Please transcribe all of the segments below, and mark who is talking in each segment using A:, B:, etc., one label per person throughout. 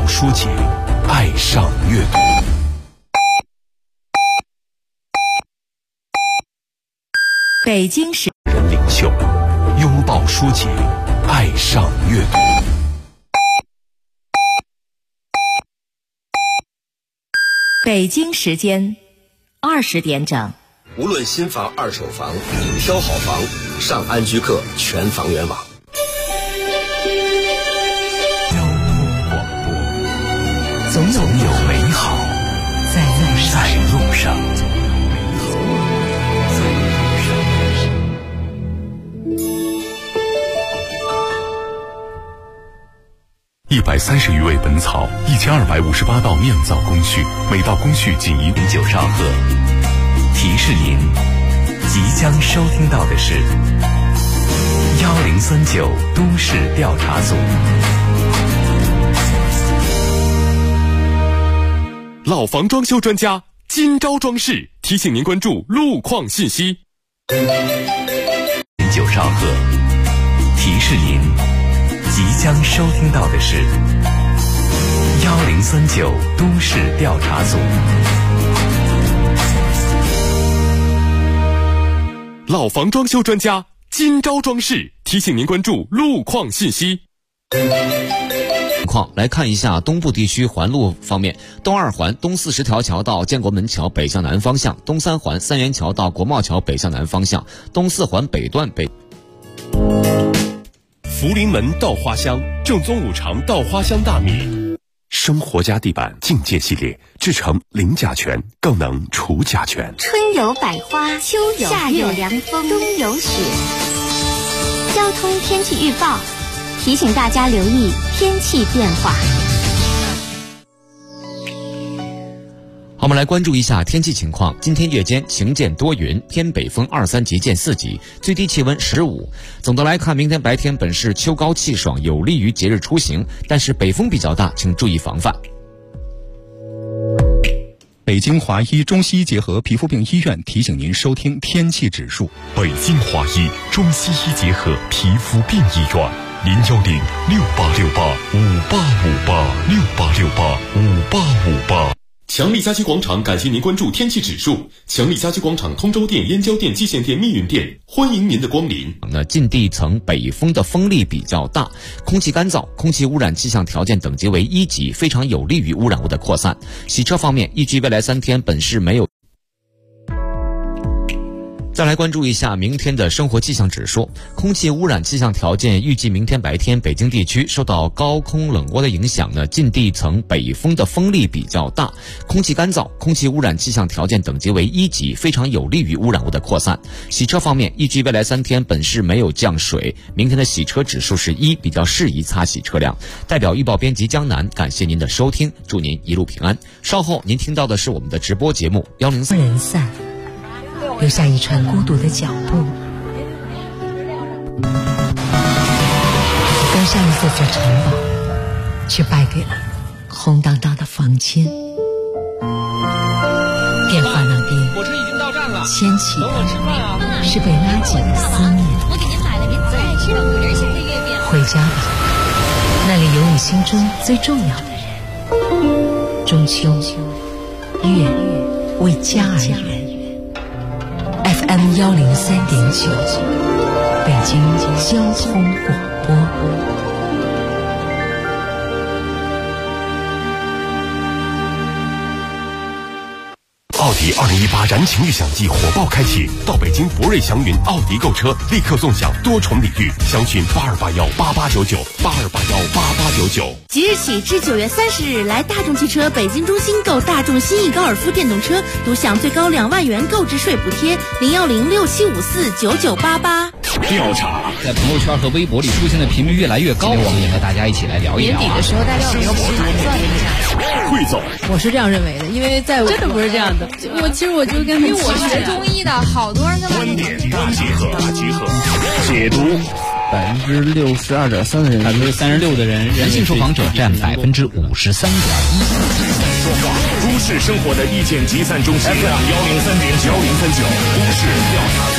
A: 报书籍，爱上阅读。
B: 北京市
A: 人领袖，拥抱书籍，爱上阅读。
B: 北京时间20点整。
C: 无论新房、二手房，挑好房，上安居客全房源网。
A: 交通广播，
B: 总有
A: 美好在路上。130余味本草，1258道酿造工序，每道工序仅1.9兆赫。提示您，即将收听到的是1039都市调查组。老房装修专家，今朝装饰提醒您关注路况信息。9兆赫，提示您，即将收听到的是1039都市调查组。老房装修专家，今朝装饰提醒您关注路况信息。
D: 来看一下东部地区环路方面，东二环东40条桥到建国门桥北向南方向，东三环三元桥到国贸桥北向南方向，东四环北段北。
A: 福临门稻花香，正宗五常稻花香大米。生活家地板境界系列，制成零甲醛，更能除甲醛。
E: 春有百花，秋有夏有凉风，冬有雪。交通天气预报提醒大家留意天气变化。
D: 好，我们来关注一下天气情况。今天夜间晴间多云，偏北风2、3级见4级，最低气温15。总的来看，明天白天本市秋高气爽，有利于节日出行，但是北风比较大，请注意防范。
F: 北京华医中西医结合皮肤病医院提醒您收听天气指数。
A: 北京华医中西医结合皮肤病医院，010686858586858强力家居广场感谢您关注天气指数。强力家居广场通州店、燕郊店、蓟县店、密云店，欢迎您的光临。
D: 近地层北风的风力比较大，空气干燥，空气污染气象条件等级为1级，非常有利于污染物的扩散。洗车方面，预计未来3天本市没有。再来关注一下明天的生活气象指数。空气污染气象条件预计明天白天北京地区受到高空冷涡的影响呢，近地层北风的风力比较大，空气干燥，空气污染气象条件等级为1级，非常有利于污染物的扩散。洗车方面，预计未来3天本市没有降水，明天的洗车指数是1，比较适宜擦洗车辆。代表预报编辑江南，感谢您的收听，祝您一路平安。稍后您听到的是我们的直播节目103
B: 人散，留下一串孤独的脚步，登上一座座城堡，却败给了空荡荡的房间。电话那边，
G: 火车已经到站了，
B: 牵起
G: 等我吃饭啊！
B: 是被拉紧的思念。
E: 我给您买了您最爱吃的五仁馅的月饼。
B: 回家吧，那里有你心中最重要的人。中秋，月为家而圆。FM 103.9，北京交通广播。
A: 奥迪2018燃情悦享季火爆开启，到北京博瑞祥云奥迪购车，立刻送享多重礼遇，详询82818899，82818899。
H: 即日起至9月30日，来大众汽车北京中心购大众新逸高尔夫电动车，独享最高2万元购置税补贴，01067549988。
G: 调查在朋友圈和微博里出现的频率越来越高，我们也和大家一起来聊一聊。
H: 年底的时候，大家有没有盘算一下？
A: 汇总，
H: 我是这样认为的，因为在真的不是这样的。其实我就跟因为我学中医的，好多人都
A: 观点大集合，解读。
G: 62.3%的人，36%的人，男性受访者占53.1%。
A: 都市生活的意见集散中心，103.9，103.9都市调查组。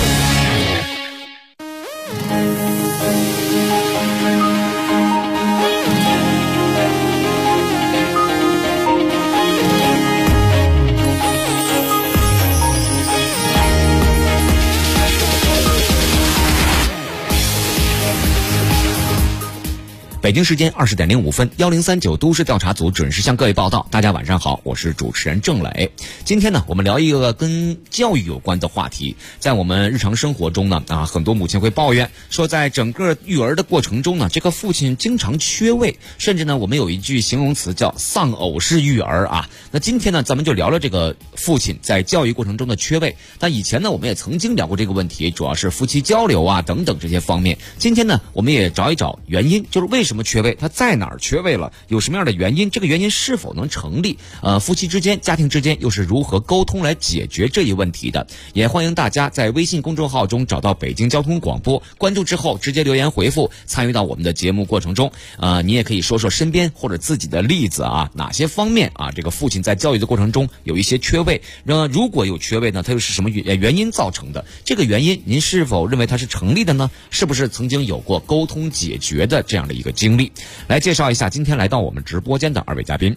D: 北京时间20点05分，1039都市调查组准时向各位报道。大家晚上好，我是主持人郑磊。今天呢，我们聊一个跟教育有关的话题。在我们日常生活中呢，很多母亲会抱怨说，在整个育儿的过程中呢，这个父亲经常缺位，甚至呢，我们有一句形容词叫丧偶式育儿啊。那今天呢，咱们就聊聊这个父亲在教育过程中的缺位。但以前呢，我们也曾经聊过这个问题，主要是夫妻交流啊等等这些方面。今天呢，我们也找一找原因，就是为什么缺位，他在哪儿缺位了，有什么样的原因，这个原因是否能成立，夫妻之间家庭之间又是如何沟通来解决这一问题的。也欢迎大家在微信公众号中找到北京交通广播，关注之后直接留言回复，参与到我们的节目过程中。你也可以说说身边或者自己的例子啊，哪些方面啊这个父亲在教育的过程中有一些缺位，如果有缺位呢，它又是什么原因造成的，这个原因您是否认为它是成立的呢？是不是曾经有过沟通解决的这样的一个经历？来介绍一下今天来到我们直播间的二位嘉宾。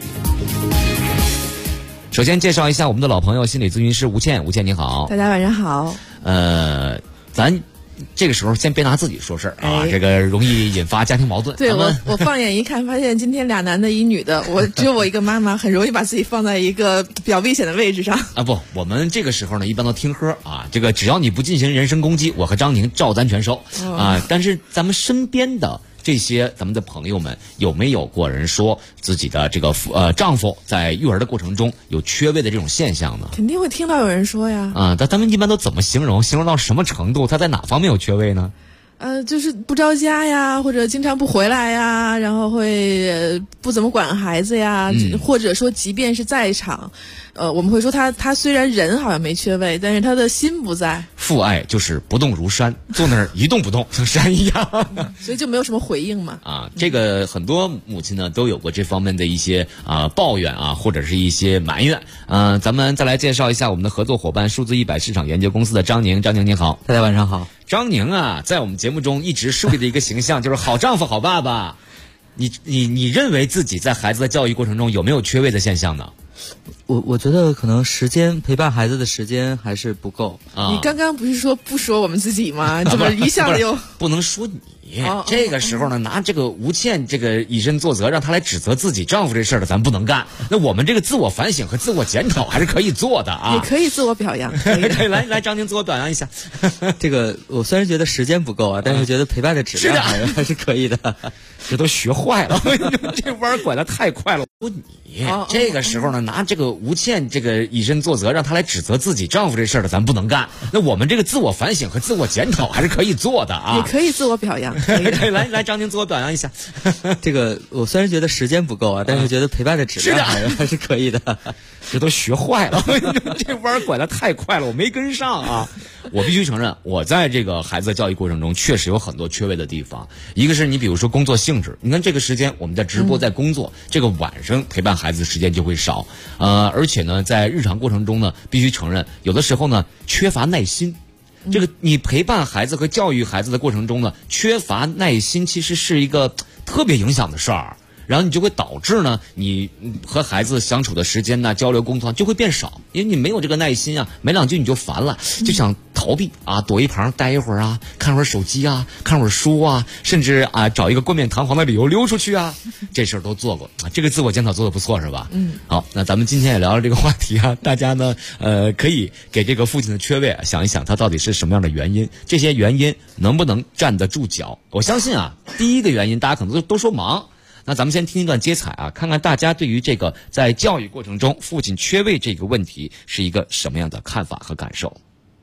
D: 首先介绍一下我们的老朋友，心理咨询师吴倩。吴倩你好。
I: 大家晚上好。 咱
D: 这个时候先别拿自己说事儿啊，这个容易引发家庭矛盾。
I: 对，我放眼一看，发现今天俩男的一女的，只有我一个妈妈，很容易把自己放在一个比较危险的位置上
D: 啊。不，我们这个时候呢，一般都听喝啊，这个只要你不进行人身攻击，我和张宁照咱全收啊。但是咱们身边的这些咱们的朋友们，有没有过人说自己的这个丈夫在育儿的过程中有缺位的这种现象呢？
I: 肯定会听到有人说呀。
D: 但他们一般都怎么形容？形容到什么程度？他在哪方面有缺位呢？
I: 就是不着家呀，或者经常不回来呀，然后会不怎么管孩子呀，或者说即便是在场，我们会说他虽然人好像没缺位，但是他的心不在。
D: 父爱就是不动如山，坐那儿一动不动，像山一样，
I: 所以就没有什么回应嘛。
D: 这个很多母亲呢都有过这方面的一些抱怨啊，或者是一些埋怨。咱们再来介绍一下我们的合作伙伴数字100市场研究公司的张宁。张宁你好。
J: 大家晚上好。
D: 张宁啊，在我们节目中一直树立的一个形象就是好丈夫、好爸爸。你认为自己在孩子的教育过程中有没有缺位的现象呢？
J: 我觉得可能陪伴孩子的时间还是不够。
I: 你刚刚不是说不说我们自己吗？怎么一下子又
D: 不能说你？这个时候呢，拿这个吴倩这个以身作则，让她来指责自己丈夫这事儿的，咱不能干。那我们这个自我反省和自我检讨还是可以做的啊。
I: 也可以自我表扬。
D: 对，来，张宁自我表扬一下。
J: 这个我虽然觉得时间不够啊，但是觉得陪伴的质量还是可以的。
D: 这都学坏了，这弯拐得太快了。这个时候呢，拿这个吴倩这个以身作则，让她来指责自己丈夫这事儿的，咱不能干。那我们这个自我反省和自我检讨还是可以做的啊。
I: 也可以自我表扬。
D: 对，来，张宁自我表扬一下。
J: 这个我虽然觉得时间不够啊，但是觉得陪伴的质量还是可以的。
D: 这都学坏了，这弯拐得太快了，我没跟上啊。我必须承认，我在这个孩子的教育过程中确实有很多缺位的地方。一个是你比如说工作性质，你看这个时间我们在直播在工作，这个晚上陪伴孩子的时间就会少。而且呢，在日常过程中呢，必须承认有的时候呢缺乏耐心。这个你陪伴孩子和教育孩子的过程中呢，缺乏耐心其实是一个特别影响的事儿。然后你就会导致呢，你和孩子相处的时间呢，交流沟通就会变少，因为你没有这个耐心啊，没两句你就烦了，就想逃避啊，躲一旁待一会儿啊，看会儿手机啊，看会儿书啊，甚至找一个冠冕堂皇的理由溜出去啊，这事儿都做过啊。这个自我检讨做得不错是吧？好，那咱们今天也聊聊这个话题啊，大家呢可以给这个父亲的缺位想一想，他到底是什么样的原因，这些原因能不能站得住脚？我相信啊，第一个原因大家可能都说忙。那咱们先听一段接彩啊，看看大家对于这个在教育过程中父亲缺位这个问题是一个什么样的看法和感受。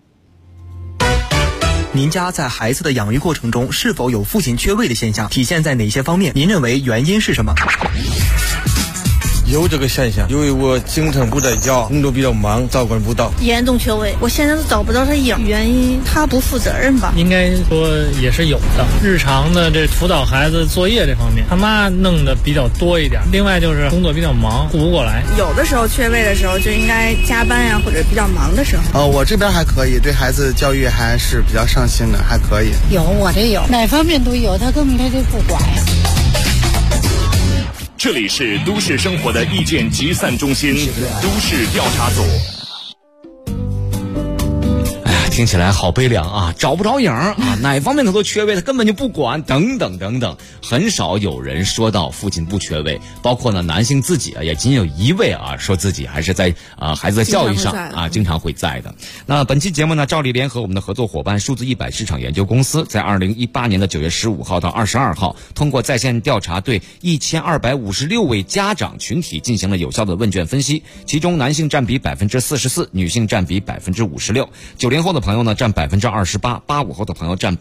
K: 您家在孩子的养育过程中是否有父亲缺位的现象？体现在哪些方面？您认为原因是什么？
L: 有这个现象，因为我经常不在家，工作比较忙，照管不到，
M: 严重缺位。我现在都找不到他影，原因他不负责任吧？
N: 应该说也是有的。日常的这辅导孩子作业这方面，他妈弄的比较多一点，另外就是工作比较忙，顾不过来。
O: 有的时候缺位的时候就应该加班呀，或者比较忙的时候。
P: 我这边还可以，对孩子教育还是比较上心的，还可以。
Q: 有，我这有，哪方面都有，他根本他就不管呀。
A: 这里是都市生活的意见集散中心，都市调查组。
D: 听起来好悲凉啊，找不着影啊，哪方面他都缺位，他根本就不管，等等等等，很少有人说到父亲不缺位，包括呢男性自己啊，也仅有一位啊说自己还是在孩子的教育上啊经常会在的。那本期节目呢，照例联合我们的合作伙伴数字100市场研究公司，在2018年的9月15号到22号，通过在线调查对1256位家长群体进行了有效的问卷分析，其中男性占比44%，女性占比56%，90后的朋友呢占28%，85后的朋友占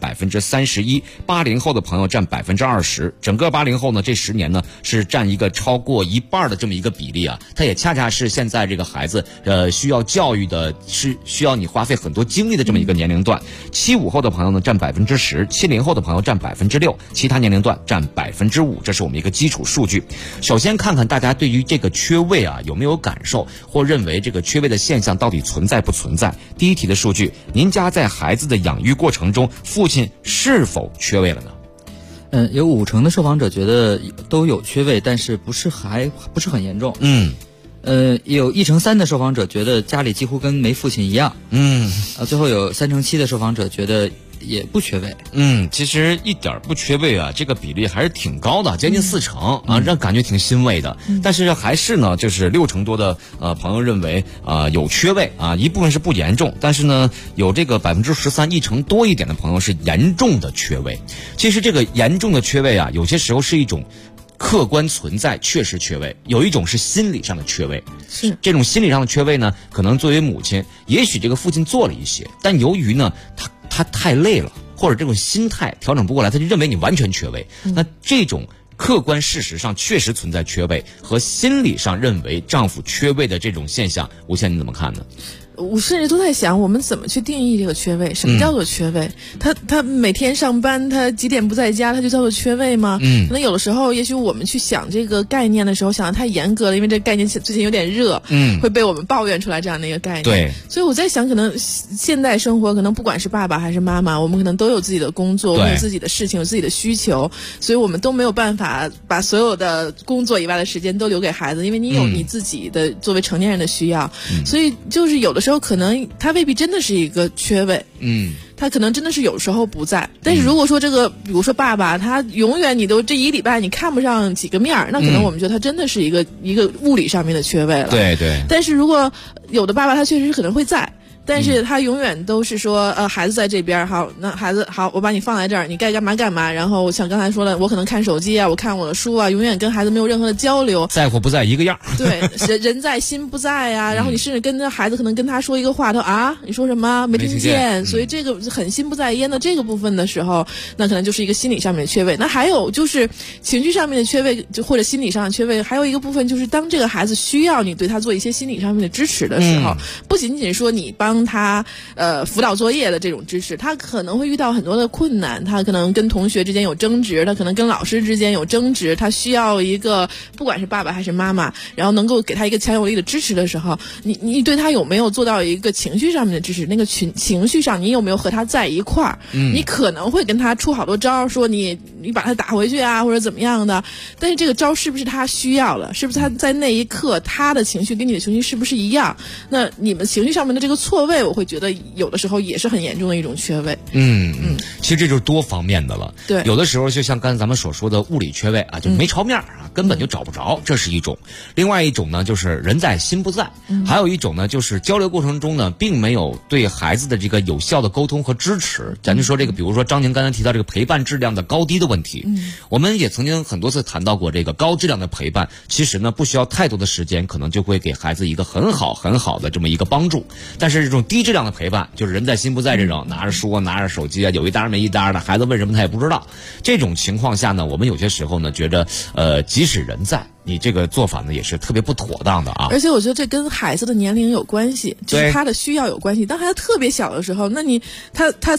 D: 31%，80后的朋友占20%。整个80后呢，这10年呢是占一个超过一半的这么一个比例啊。它也恰恰是现在这个孩子需要教育的，是需要你花费很多精力的这么一个年龄段。75后的朋友呢占10%，70后的朋友占6%，其他年龄段占5%，这是我们一个基础数据。首先看看大家对于这个缺位啊有没有感受，或认为这个缺位的现象到底存在不存在。第一题的数据，您家在孩子的养育过程中，父亲是否缺位了呢？
J: 有50%的受访者觉得都有缺位，但是不是很严重。有1/3的受访者觉得家里几乎跟没父亲一样。最后有3/7的受访者觉得也不缺位。
D: 其实一点不缺位啊，这个比例还是挺高的，接近40%啊，让感觉挺欣慰的。但是还是呢，就是60%多的朋友认为有缺位啊，一部分是不严重，但是呢有这个13%，1成多一点的朋友是严重的缺位。其实这个严重的缺位啊，有些时候是一种客观存在，确实缺位；有一种是心理上的缺位。
I: 是
D: 这种心理上的缺位呢，可能作为母亲，也许这个父亲做了一些，但由于呢他太累了，或者这种心态调整不过来，他就认为你完全缺位。那这种客观事实上确实存在缺位，和心理上认为丈夫缺位的这种现象，吴倩你怎么看呢？
I: 我甚至都在想，我们怎么去定义这个缺位？什么叫做缺位？他每天上班，他几点不在家，他就叫做缺位吗？可能有的时候，也许我们去想这个概念的时候，想得太严格了，因为这个概念最近有点热，会被我们抱怨出来这样的一个概念。
D: 对，
I: 所以我在想，可能现代生活，可能不管是爸爸还是妈妈，我们可能都有自己的工作，我们有自己的事情，有自己的需求，所以我们都没有办法把所有的工作以外的时间都留给孩子，因为你有你自己的作为成年人的需要，所以就是有的时候可能他未必真的是一个缺位，他可能真的是有时候不在。但是如果说这个，比如说爸爸，他永远你都这一礼拜你看不上几个面儿，那可能我们觉得他真的是一个物理上面的缺位了。
D: 对对。
I: 但是如果有的爸爸他确实可能会在，但是他永远都是说，孩子在这边，好，那孩子好，我把你放在这儿，你该干嘛干嘛。然后像刚才说的，我可能看手机啊，我看我的书啊，永远跟孩子没有任何的交流，
D: 在或不在一个样。
I: 对，人在心不在呀。然后你甚至跟着孩子可能跟他说一个话，他说你说什么没听见，所以这个很心不在焉的这个部分的时候，那可能就是一个心理上面的缺位。那还有就是情绪上面的缺位，就或者心理上的缺位，还有一个部分就是当这个孩子需要你对他做一些心理上面的支持的时候，不仅仅说你帮他辅导作业的这种支持，他可能会遇到很多的困难，他可能跟同学之间有争执，他可能跟老师之间有争执，他需要一个不管是爸爸还是妈妈，然后能够给他一个强有力的支持的时候，你对他有没有做到一个情绪上面的支持？那个情绪上你有没有和他在一块儿？你可能会跟他出好多招，说你把他打回去啊，或者怎么样的，但是这个招是不是他需要了？是不是他在那一刻他的情绪跟你的情绪是不是一样？那你们情绪上面的这个错位，我会觉得有的时候也是很严重的一种缺位。
D: 其实这就是多方面的了。
I: 对，
D: 有的时候就像刚才咱们所说的物理缺位啊，就没朝面啊，根本就找不着，这是一种。另外一种呢，就是人在心不在。还有一种呢，就是交流过程中呢，并没有对孩子的这个有效的沟通和支持。咱就说这个，比如说张宁刚才提到这个陪伴质量的高低的问题，我们也曾经很多次谈到过这个高质量的陪伴，其实呢不需要太多的时间，可能就会给孩子一个很好的这么一个帮助。但是这种低质量的陪伴，就是人在心不在这种，拿着书啊，拿着手机啊，有一搭没一搭的，孩子问什么他也不知道。这种情况下呢，我们有些时候呢觉得，即使人在，你这个做法呢也是特别不妥当的啊。
I: 而且我觉得这跟孩子的年龄有关系，就是他的需要有关系。当孩子特别小的时候，那他才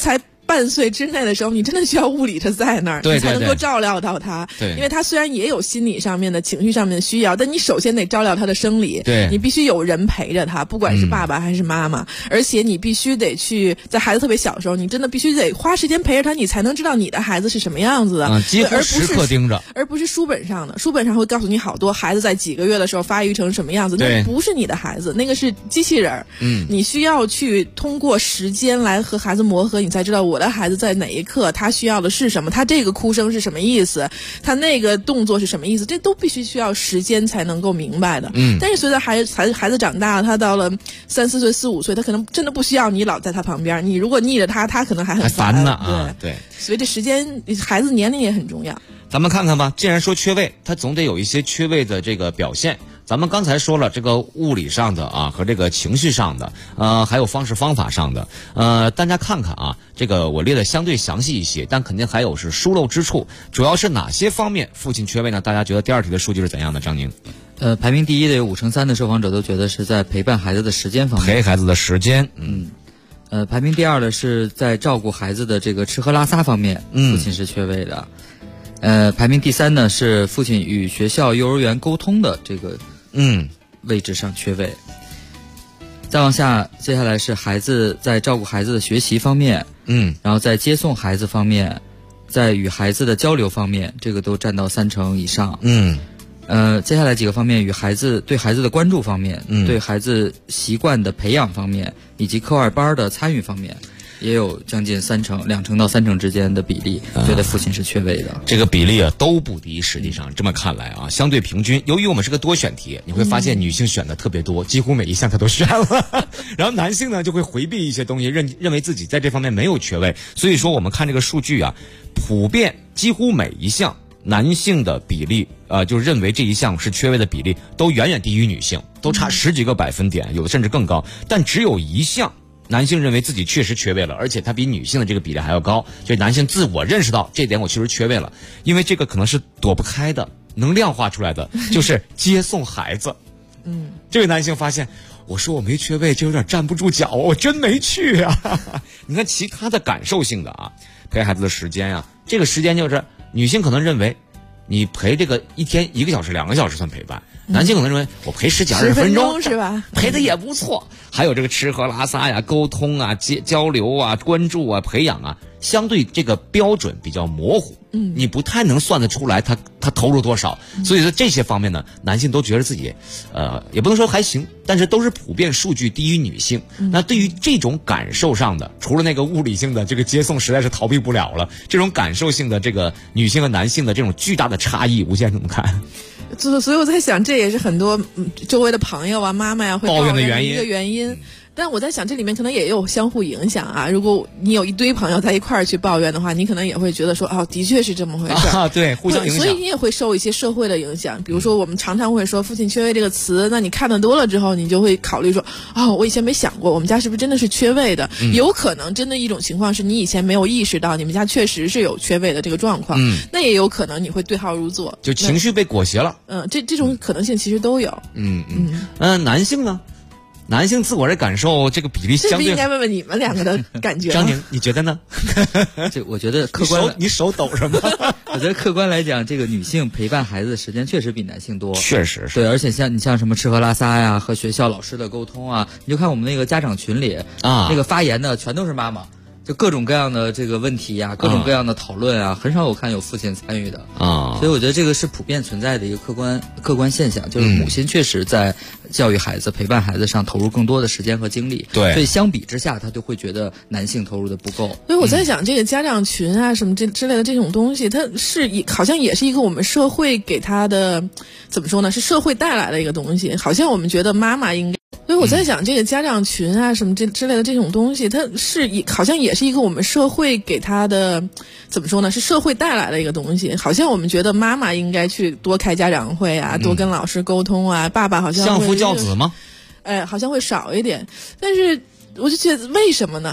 I: 半岁之内的时候，你真的需要物理他在那儿，
D: 对对对，
I: 你才能够照料到他。
D: 对，
I: 因为他虽然也有心理上面的、情绪上面的需要，但你首先得照料他的生理。
D: 对，
I: 你必须有人陪着他，不管是爸爸还是妈妈，而且你必须得去在孩子特别小的时候，你真的必须得花时间陪着他，你才能知道你的孩子是什么样子的。
D: 几乎时刻盯着，
I: 而不是书本上的。书本上会告诉你好多孩子在几个月的时候发育成什么样子，那不是你的孩子，那个是机器人。你需要去通过时间来和孩子磨合，你才知道我的孩子在哪一刻他需要的是什么，他这个哭声是什么意思，他那个动作是什么意思，这都必须需要时间才能够明白的。但是随着孩子长大了，他到了3、4岁、4、5岁，他可能真的不需要你老在他旁边，你如果腻着他，他可能还很
D: 烦呢啊。对，
I: 随着时间，孩子年龄也很重要。
D: 咱们看看吧，既然说缺位，它总得有一些缺位的这个表现。咱们刚才说了这个物理上的啊和这个情绪上的，还有方式方法上的，大家看看啊，这个我列的相对详细一些，但肯定还有是疏漏之处。主要是哪些方面父亲缺位呢？大家觉得第二题的数据是怎样的？张宁？
J: 排名第一的有53%的受访者都觉得是在陪伴孩子的时间方面，
D: 陪孩子的时间。
J: 排名第二的是在照顾孩子的这个吃喝拉撒方面，父亲是缺位的。排名第3呢是父亲与学校、幼儿园沟通的这个位置上缺位。再往下，接下来是孩子在照顾孩子的学习方面，然后在接送孩子方面，在与孩子的交流方面，这个都占到30%以上。接下来几个方面，对孩子的关注方面，对孩子习惯的培养方面，以及课外班的参与方面，也有将近2%到3%之间的比例，觉得父亲是缺位的。
D: 这个比例啊都不低，实际上这么看来啊，相对平均。由于我们是个多选题，你会发现女性选的特别多，几乎每一项她都选了。然后男性呢就会回避一些东西，认为自己在这方面没有缺位。所以说我们看这个数据啊，普遍几乎每一项男性的比例就认为这一项是缺位的比例都远远低于女性，都差10几个百分点，有的甚至更高。但只有一项男性认为自己确实缺位了，而且他比女性的这个比例还要高，所以男性自我认识到这点我确实缺位了。因为这个可能是躲不开的，能量化出来的就是接送孩子。这位男性发现，我说我没缺位，就有点站不住脚，我真没去啊。你看其他的感受性的啊，陪孩子的时间啊，这个时间就是女性可能认为你陪这个一天1个小时、2个小时算陪伴，男性可能认为我陪10几20分钟
I: 是吧？
D: 陪的也不错。还有这个吃喝拉撒呀、沟通啊、交流啊、关注啊、培养啊，相对这个标准比较模糊，你不太能算得出来他投入多少。所以说这些方面呢，男性都觉得自己也不能说还行，但是都是普遍数据低于女性。那对于这种感受上的，除了那个物理性的这个接送实在是逃避不了了，这种感受性的这个女性和男性的这种巨大的差异，吴先生怎么看？
I: 所以我在想，这也是很多周围的朋友啊、妈妈呀会抱怨的一个原因。但我在想，这里面可能也有相互影响啊。如果你有一堆朋友在一块儿去抱怨的话，你可能也会觉得说，的确是这么回事
D: 啊。对，互相影响。
I: 所以你也会受一些社会的影响。比如说，我们常常会说"父亲缺位"这个词，那你看得多了之后，你就会考虑说，我以前没想过，我们家是不是真的是缺位的？有可能真的一种情况是你以前没有意识到，你们家确实是有缺位的这个状况。那也有可能你会对号入座，
D: 就情绪被裹挟了。
I: 这种可能性其实都有。
D: 男性呢？男性自我的感受这个比例相对，
I: 是不是应该问问你们两个的感觉？
D: 张宁，你觉得呢？
J: 我觉得客观，
D: 你手抖什么？
J: 我觉得客观来讲，这个女性陪伴孩子的时间确实比男性多，
D: 确实是。
J: 对，而且像什么吃喝拉撒呀，和学校老师的沟通啊，你就看我们那个家长群里那个发言的全都是妈妈。就各种各样的这个问题呀，各种各样的讨论啊，很少我看有父亲参与的啊，所以我觉得这个是普遍存在的一个客观现象，就是母亲确实在教育孩子、陪伴孩子上投入更多的时间和精力，
D: 对，
J: 所以相比之下，他就会觉得男性投入的不够。
I: 所以我在想，这个家长群啊什么之类的这种东西，它是好像也是一个我们社会给他的怎么说呢？是社会带来的一个东西，好像我们觉得妈妈应该。所以我在想，这个家长群啊什么之类的这种东西，它是好像也是一个我们社会给他的怎么说呢？是社会带来的一个东西，好像我们觉得妈妈应该去多开家长会啊，多跟老师沟通啊，爸爸好像
D: 相夫教子吗？
I: 好像会少一点。但是我就觉得为什么呢？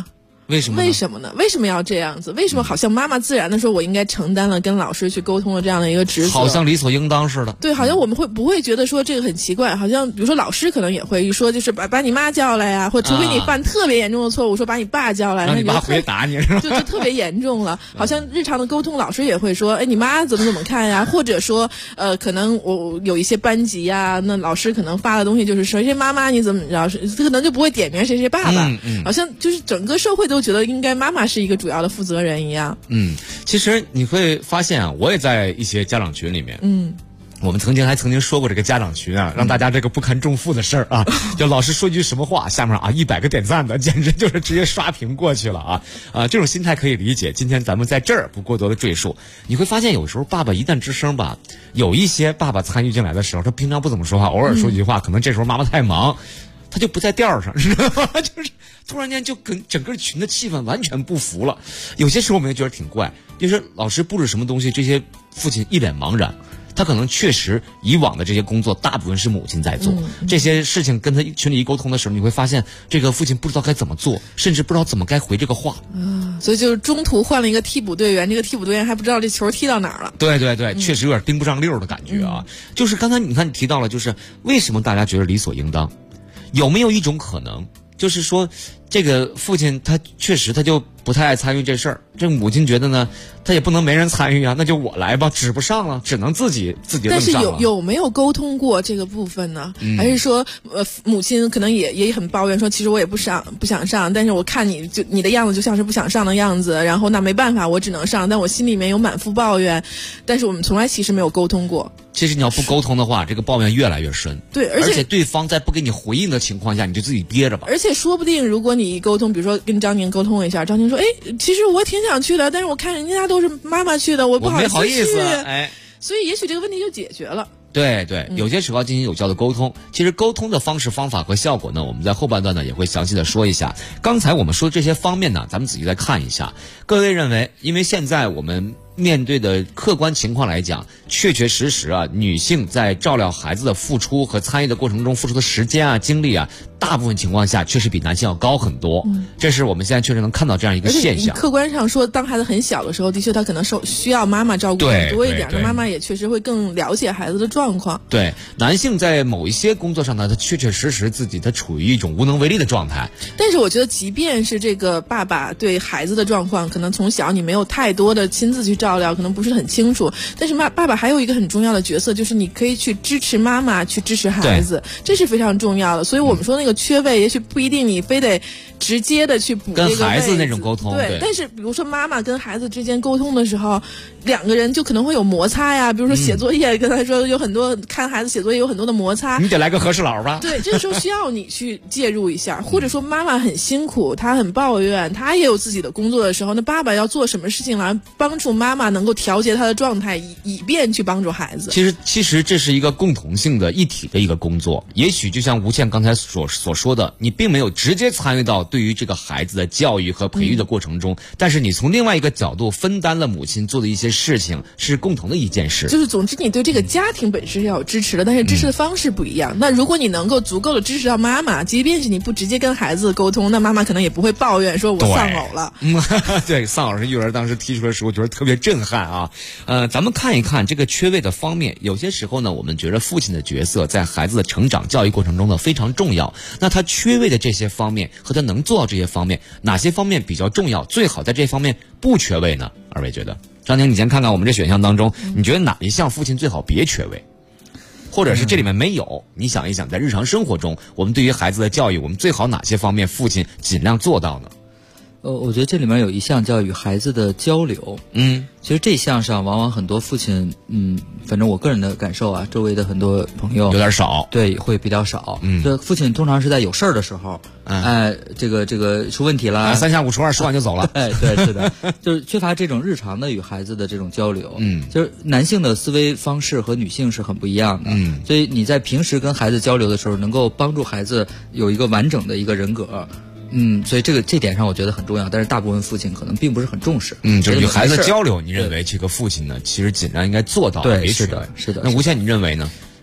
D: 为什么
I: 呢？为什么要这样子？为什么好像妈妈自然的说我应该承担了跟老师去沟通的这样的一个职责，
D: 好像理所应当似的。
I: 对，好像我们不会觉得说这个很奇怪，好像比如说老师可能也会一说就是把你妈叫来呀，或者除非你犯特别严重的错误，说把你爸叫来，
D: 让你爸回来打你是吧？
I: 就特别严重了。好像日常的沟通，老师也会说，哎，你妈怎么看呀？或者说可能我有一些班级呀，那老师可能发的东西就是谁谁妈妈你怎么着，可能就不会点名谁谁爸爸。好像就是整个社会都觉得应该妈妈是一个主要的负责人一样。
D: 其实你会发现啊，我也在一些家长群里面。我们曾经说过这个家长群啊，让大家这个不堪重负的事儿啊，就老师说句什么话，下面啊100个点赞的，简直就是直接刷屏过去了啊！这种心态可以理解。今天咱们在这儿不过多的赘述。你会发现有时候爸爸一旦吱声吧，有一些爸爸参与进来的时候，他平常不怎么说话，偶尔说句话，可能这时候妈妈太忙，他就不在调上，知道吗？就是突然间就跟整个群的气氛完全不符了。有些时候我们也觉得挺怪，就是老师布置什么东西，这些父亲一脸茫然。他可能确实以往的这些工作大部分是母亲在做，这些事情跟他群里一沟通的时候，你会发现这个父亲不知道该怎么做，甚至不知道怎么该回这个话。
I: 所以就是中途换了一个替补队员，这个替补队员还不知道这球踢到哪儿了。
D: 对，确实有点盯不上溜的感觉啊。就是刚才你看你提到了，就是为什么大家觉得理所应当？有没有一种可能，就是说这个父亲他确实他就不太爱参与这事儿，这母亲觉得呢，他也不能没人参与啊，那就我来吧，指不上了，只能自己愣上了。
I: 但是有没有沟通过这个部分呢？还是说母亲可能也很抱怨说，其实我也不想上，但是我看你的样子就像是不想上的样子，然后那没办法，我只能上，但我心里面有满腹抱怨，但是我们从来其实没有沟通过。
D: 其实你要不沟通的话，这个抱怨越来越深。
I: 对，
D: 而且对方在不给你回应的情况下，你就自己憋着吧。
I: 而且说不定如果你沟通，比如说跟张宁沟通一下，张宁说，哎，其实我挺想去的，但是我看人家都是妈妈去的，我不好意思，
D: 哎，
I: 所以也许这个问题就解决了。
D: 对，有些时候要进行有效的沟通。其实沟通的方式、方法和效果呢，我们在后半段呢也会详细的说一下。刚才我们说这些方面呢，咱们仔细再看一下。各位认为，因为现在我们面对的客观情况来讲，确确实实啊，女性在照料孩子的付出和参与的过程中付出的时间啊、精力啊，大部分情况下确实比男性要高很多。这是我们现在确实能看到这样一个现象。
I: 客观上说，当孩子很小的时候，的确他可能需要妈妈照顾更多一点，那妈妈也确实会更了解孩子的状况。
D: 对，男性在某一些工作上呢，他确确实实自己他处于一种无能为力的状态。
I: 但是我觉得，即便是这个爸爸对孩子的状况，可能从小你没有太多的亲自去照料，可能不是很清楚。但是爸爸还有一个很重要的角色，就是你可以去支持妈妈，去支持孩子，这是非常重要的。所以我们说那个缺位，也许不一定你非得直接的去补这个位置，
D: 跟孩子那种沟通。
I: 对，但是比如说妈妈跟孩子之间沟通的时候，两个人就可能会有摩擦呀。比如说写作业，跟他说有很多看孩子写作业有很多的摩擦，
D: 你得来个和事佬吧。
I: 对，这个时候需要你去介入一下，或者说妈妈很辛苦，她很抱怨，她也有自己的工作的时候，那爸爸要做什么事情来帮助妈妈能够调节她的状态，以便去帮助孩子。
D: 其实这是一个共同性的一体的一个工作。也许就像吴倩刚才所说的，你并没有直接参与到对于这个孩子的教育和培育的过程中，但是你从另外一个角度分担了母亲做的一些事情，是共同的一件事。
I: 就是总之你对这个家庭本身是要有支持的，但是支持的方式不一样。那如果你能够足够的支持到妈妈，即便是你不直接跟孩子沟通，那妈妈可能也不会抱怨说我丧偶了。
D: 对，丧偶是育儿当时提出来的时候，我觉得特别震撼啊。咱们看一看这个缺位的方面，有些时候呢，我们觉得父亲的角色在孩子的成长教育过程中呢非常重要。那他缺位的这些方面和他能做到这些方面，哪些方面比较重要？最好在这方面不缺位呢？二位觉得？张婷，你先看看我们这选项当中，你觉得哪一项父亲最好别缺位？或者是这里面没有，你想一想，在日常生活中，我们对于孩子的教育，我们最好哪些方面父亲尽量做到呢？
J: 我觉得这里面有一项叫与孩子的交流。其实这项上往往很多父亲，反正我个人的感受啊，周围的很多朋友
D: 有点少，
J: 对，会比较少。这父亲通常是在有事儿的时候，这个出问题了
D: ，3下5除2说完就走了。
J: 对，是的，就是缺乏这种日常的与孩子的这种交流。就是男性的思维方式和女性是很不一样的。所以你在平时跟孩子交流的时候，能够帮助孩子有一个完整的一个人格。所以这点上我觉得很重要，但是大部分父亲可能并不是很重视。
D: 就是与孩子交流，你认为这个父亲呢，其实尽量应该做到。
J: 对，是的。
D: 那吴倩，你认为呢？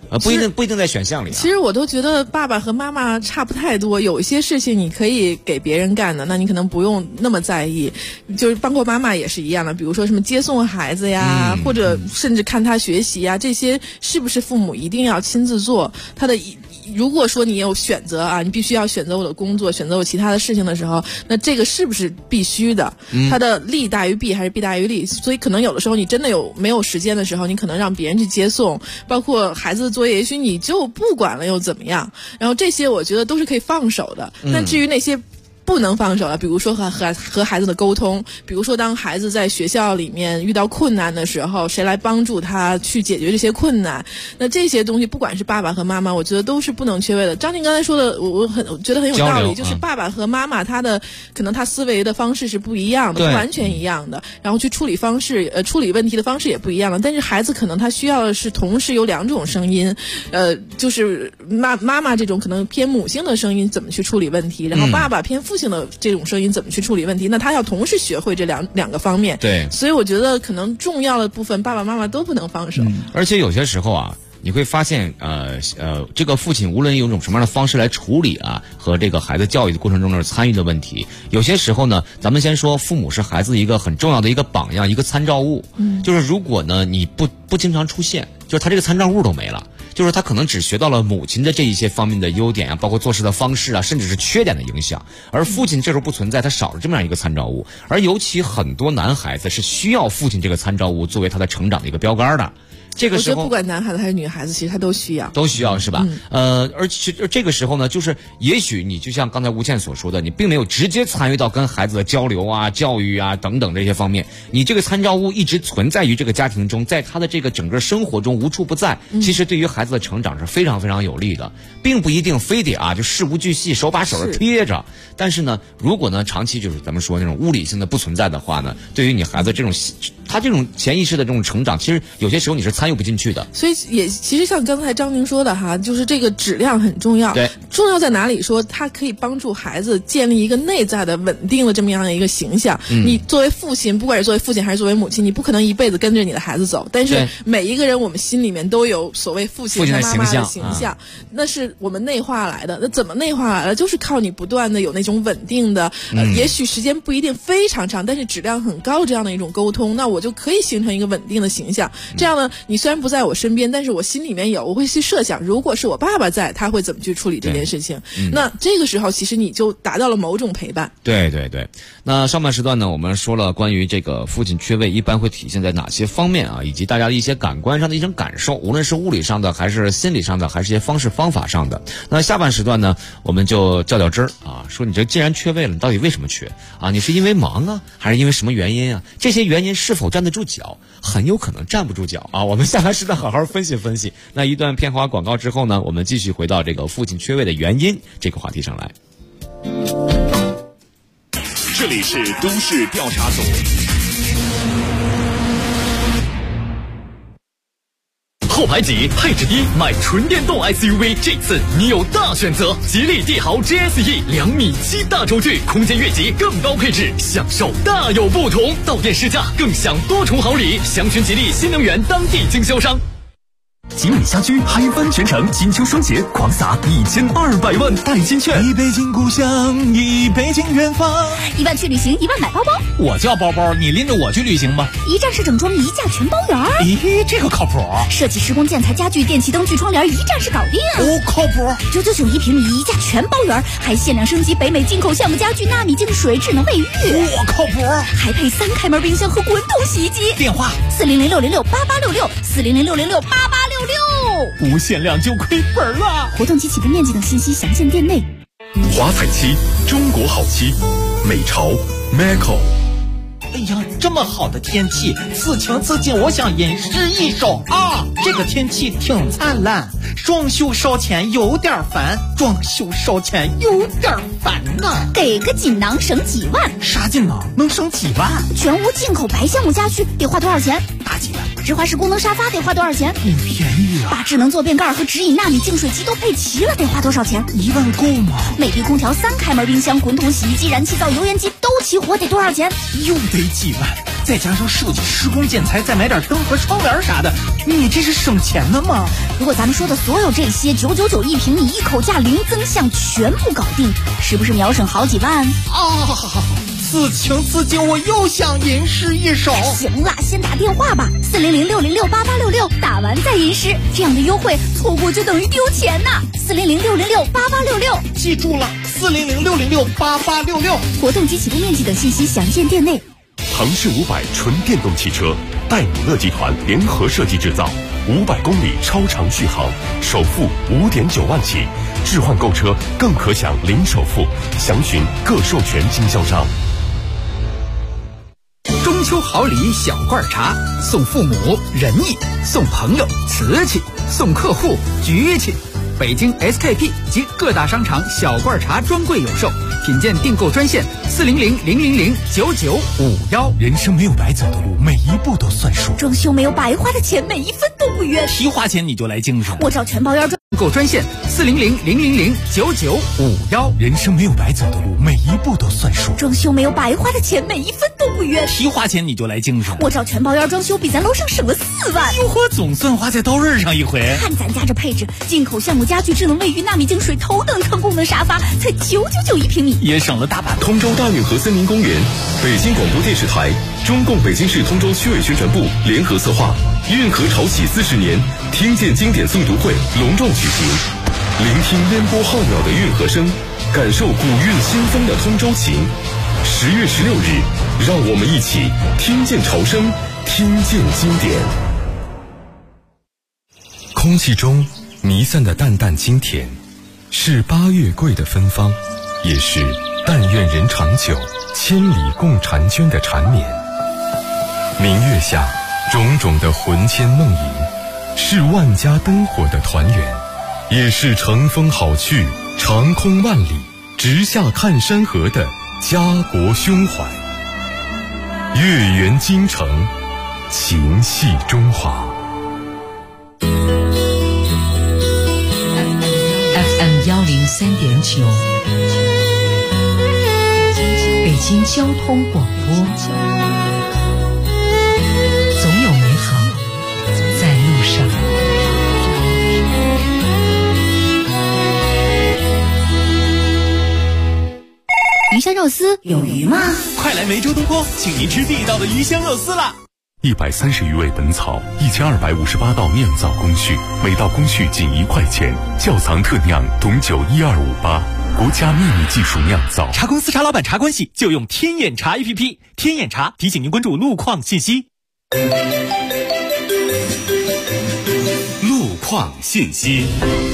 D: 不一定在选项里。
I: 其实我都觉得爸爸和妈妈差不太多，有一些事情你可以给别人干的，那你可能不用那么在意。就是包括妈妈也是一样的，比如说什么接送孩子呀，或者甚至看他学习呀，这些是不是父母一定要亲自做？如果说你有选择啊，你必须要选择我的工作，选择我其他的事情的时候，那这个是不是必须的？它的利大于弊还是弊大于利？所以可能有的时候你真的没有时间的时候，你可能让别人去接送，包括孩子的作业，也许你就不管了又怎么样？然后这些我觉得都是可以放手的。但至于那些不能放手了，比如说和孩子的沟通，比如说当孩子在学校里面遇到困难的时候，谁来帮助他去解决这些困难？那这些东西不管是爸爸和妈妈，我觉得都是不能缺位的。张静刚才说的，我觉得很有道理，就是爸爸和妈妈可能他思维的方式是不一样的，不完全一样的，然后去处理问题的方式也不一样的。但是孩子可能他需要的是同时有两种声音，就是妈妈这种可能偏母性的声音怎么去处理问题，然后爸爸偏父性的这种声音怎么去处理问题，那他要同时学会这两个方面。
D: 对，
I: 所以我觉得可能重要的部分爸爸妈妈都不能放手。
D: 而且有些时候啊，你会发现这个父亲无论用种什么样的方式来处理啊和这个孩子教育的过程中的参与的问题，有些时候呢，咱们先说父母是孩子一个很重要的一个榜样，一个参照物。就是如果呢你不经常出现，就是他这个参照物都没了，就是他可能只学到了母亲的这一些方面的优点啊，包括做事的方式啊，甚至是缺点的影响，而父亲这时候不存在，他少了这么样一个参照物。而尤其很多男孩子是需要父亲这个参照物作为他的成长的一个标杆的。这个时候
I: 我觉得不管男孩子还是女孩子，其实他都需要
D: 是吧？而且这个时候呢，就是也许你就像刚才吴倩所说的，你并没有直接参与到跟孩子的交流啊、教育啊等等这些方面，你这个参照物一直存在于这个家庭中，在他的这个整个生活中无处不在，其实对于孩子的成长是非常非常有利的，并不一定非得就事无巨细手把手的贴着。但是呢，如果呢长期就是咱们说那种物理性的不存在的话呢，对于你孩子他这种潜意识的这种成长，其实有些时候你是参与不进去的。
I: 所以其实像刚才张宁说的哈，就是这个质量很重要。
D: 对，
I: 重要在哪里？说它可以帮助孩子建立一个内在的稳定的这么样的一个形象。你作为父亲，不管是作为父亲还是作为母亲，你不可能一辈子跟着你的孩子走。但是每一个人，我们心里面都有所谓父亲和妈妈的形象，那是我们内化来的。那怎么内化来的？就是靠你不断的有那种稳定的，也许时间不一定非常长，但是质量很高这样的一种沟通，那我就可以形成一个稳定的形象。这样呢，你虽然不在我身边，但是我心里面有，我会去设想，如果是我爸爸在，他会怎么去处理这件事情。那这个时候其实你就达到了某种陪伴。
D: 对。那上半时段呢，我们说了关于这个父亲缺位一般会体现在哪些方面啊，以及大家的一些感官上的一种感受，无论是物理上的还是心理上的，还是一些方式方法上的。那下半时段呢，我们就较真儿啊，说你这既然缺位了，你到底为什么缺啊？你是因为忙啊，还是因为什么原因啊？这些原因是否站得住脚？很有可能站不住脚啊！我们下半时段好好分析分析。那一段片花广告之后呢，我们继续回到这个父亲缺位的原因这个话题上来。
A: 这里是都市调查组。后排挤，配置低，买纯电动 SUV， 这次你有大选择。吉利帝豪 GSE 2.7米大轴距，空间越级，更高配置，享受大有不同。到店试驾，更享多重好礼。详询吉利新能源当地经销商。吉米家居嗨翻全城，金秋双节狂撒1200万代金券。
R: 一北京故乡，一北京远方。
S: 1万去旅行，1万买包包。
G: 我叫包包，你拎着我去旅行吧。
S: 一站式整装，一价全包圆。
G: 咦，这个靠谱。
S: 设计、施工、建材、家具、电器、灯具、窗帘，一站式搞定。
G: 哦，靠谱。
S: 999一平米，一价全包圆，还限量升级北美进口橡木家具、纳米净水、智能卫浴。
G: 我靠谱。
S: 还配3开门冰箱和滚筒洗衣机。
G: 电话
S: 40060688866，40060688866。
G: 不限量就亏本了。
S: 活动及起步面积等信息详见店内。
A: 华彩漆，中国好漆，美潮 Macau。
R: 哎呀，这么好的天气，此情此景，我想吟诗一首啊！这个天气挺灿烂，装修烧钱有点烦，装修烧钱有点烦呐。
S: 给个锦囊省几万？
R: 啥锦囊能省几万？
S: 全屋进口白橡木家具得花多少钱？
R: 大几万。
S: 直滑式功能沙发得花多少钱？
R: 便宜啊！
S: 把智能坐便盖和直饮纳米净水机都配齐了，得花多少钱
R: ？1万够吗？
S: 美的空调、3开门冰箱、滚筒洗衣机、燃气灶、油烟机都齐活，得多少钱？
R: 又得几万。 再加上设计、施工、建材，再买点灯和窗帘啥的，你这是省钱的吗？
S: 如果咱们说的所有这些999一平米，一口价零增项，全部搞定，是不是秒省好几万？
R: 此情此景，我又想吟诗一首。
S: 行了，先打电话吧，400-606-8866，打完再吟诗，这样的优惠错过就等于丢钱呐！400-606-8866，
R: 记住了，400-606-8866。
S: 活动及启动面积等信息详见店内。
A: 腾势500纯电动汽车，戴姆勒集团联合设计制造，500公里超长续航，首付5.9万起，置换购车更可享零首付，详询各授权经销商。
T: 中秋好礼小罐茶，送父母仁义，送朋友瓷器，送客户局气。北京 SKP 及各大商场小罐茶专柜有售，品鉴订购专线400-000-9951。
U: 人生没有白走的路，每一步都算数。
S: 装修没有白花的钱，每一分都不冤。
U: 提花钱你就来精神，
S: 我找全包腰
T: 订购专线400-000-9951。
U: 人生没有白走的路，每一步都算数。
S: 装修没有白花的钱，每一分都不冤。
U: 提花钱你就来精神，
S: 我找全包腰装修，比咱楼上省了4万。
U: 哟呵，总算花在刀刃上一回。
S: 看咱家这配置，进口橡木家具、智能卫浴、纳米净水、头等舱功能沙发，才999一平米，
U: 也省了大把。
A: 通州大运河森林公园，北京广播电视台、中共北京市通州区委宣传部联合策划，运河潮起40年听见经典诵读会隆重举行，聆听烟波浩渺的运河声，感受古韵新风的通州情。10月16日，让我们一起听见潮声，听见经典。空气中弥散的淡淡清甜，是8月桂的芬芳，也是但愿人长久，千里共婵娟的缠绵。明月下，种种的魂牵梦萦，是万家灯火的团圆，也是乘风好去，长空万里，直下看山河的家国胸怀。月圆京城，情系中华。
B: FM 103.9，北京交通广播，总有美好在路上。
S: 鱼香肉丝有鱼吗？
U: 快来梅州东坡，请您吃地道的鱼香肉丝啦
A: ！130余味本草，1258道酿造工序，每道工序仅1块钱。窖藏特酿董酒12588，国家秘密技术酿造。
U: 茶公司茶老板茶关系就用天眼茶 APP， 天眼茶提醒您关注路况信息。路况信息。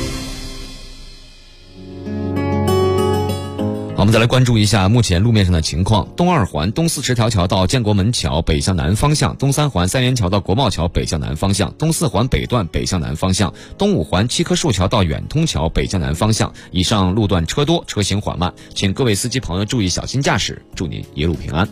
D: 我们再来关注一下目前路面上的情况。东2环东410条桥到建国门桥北向南方向，东3环三元桥到国贸桥北向南方向，东4环北段北向南方向，东5环七棵树桥到远通桥北向南方向。以上路段车多，车行缓慢，请各位司机朋友注意小心驾驶，祝您一路平安。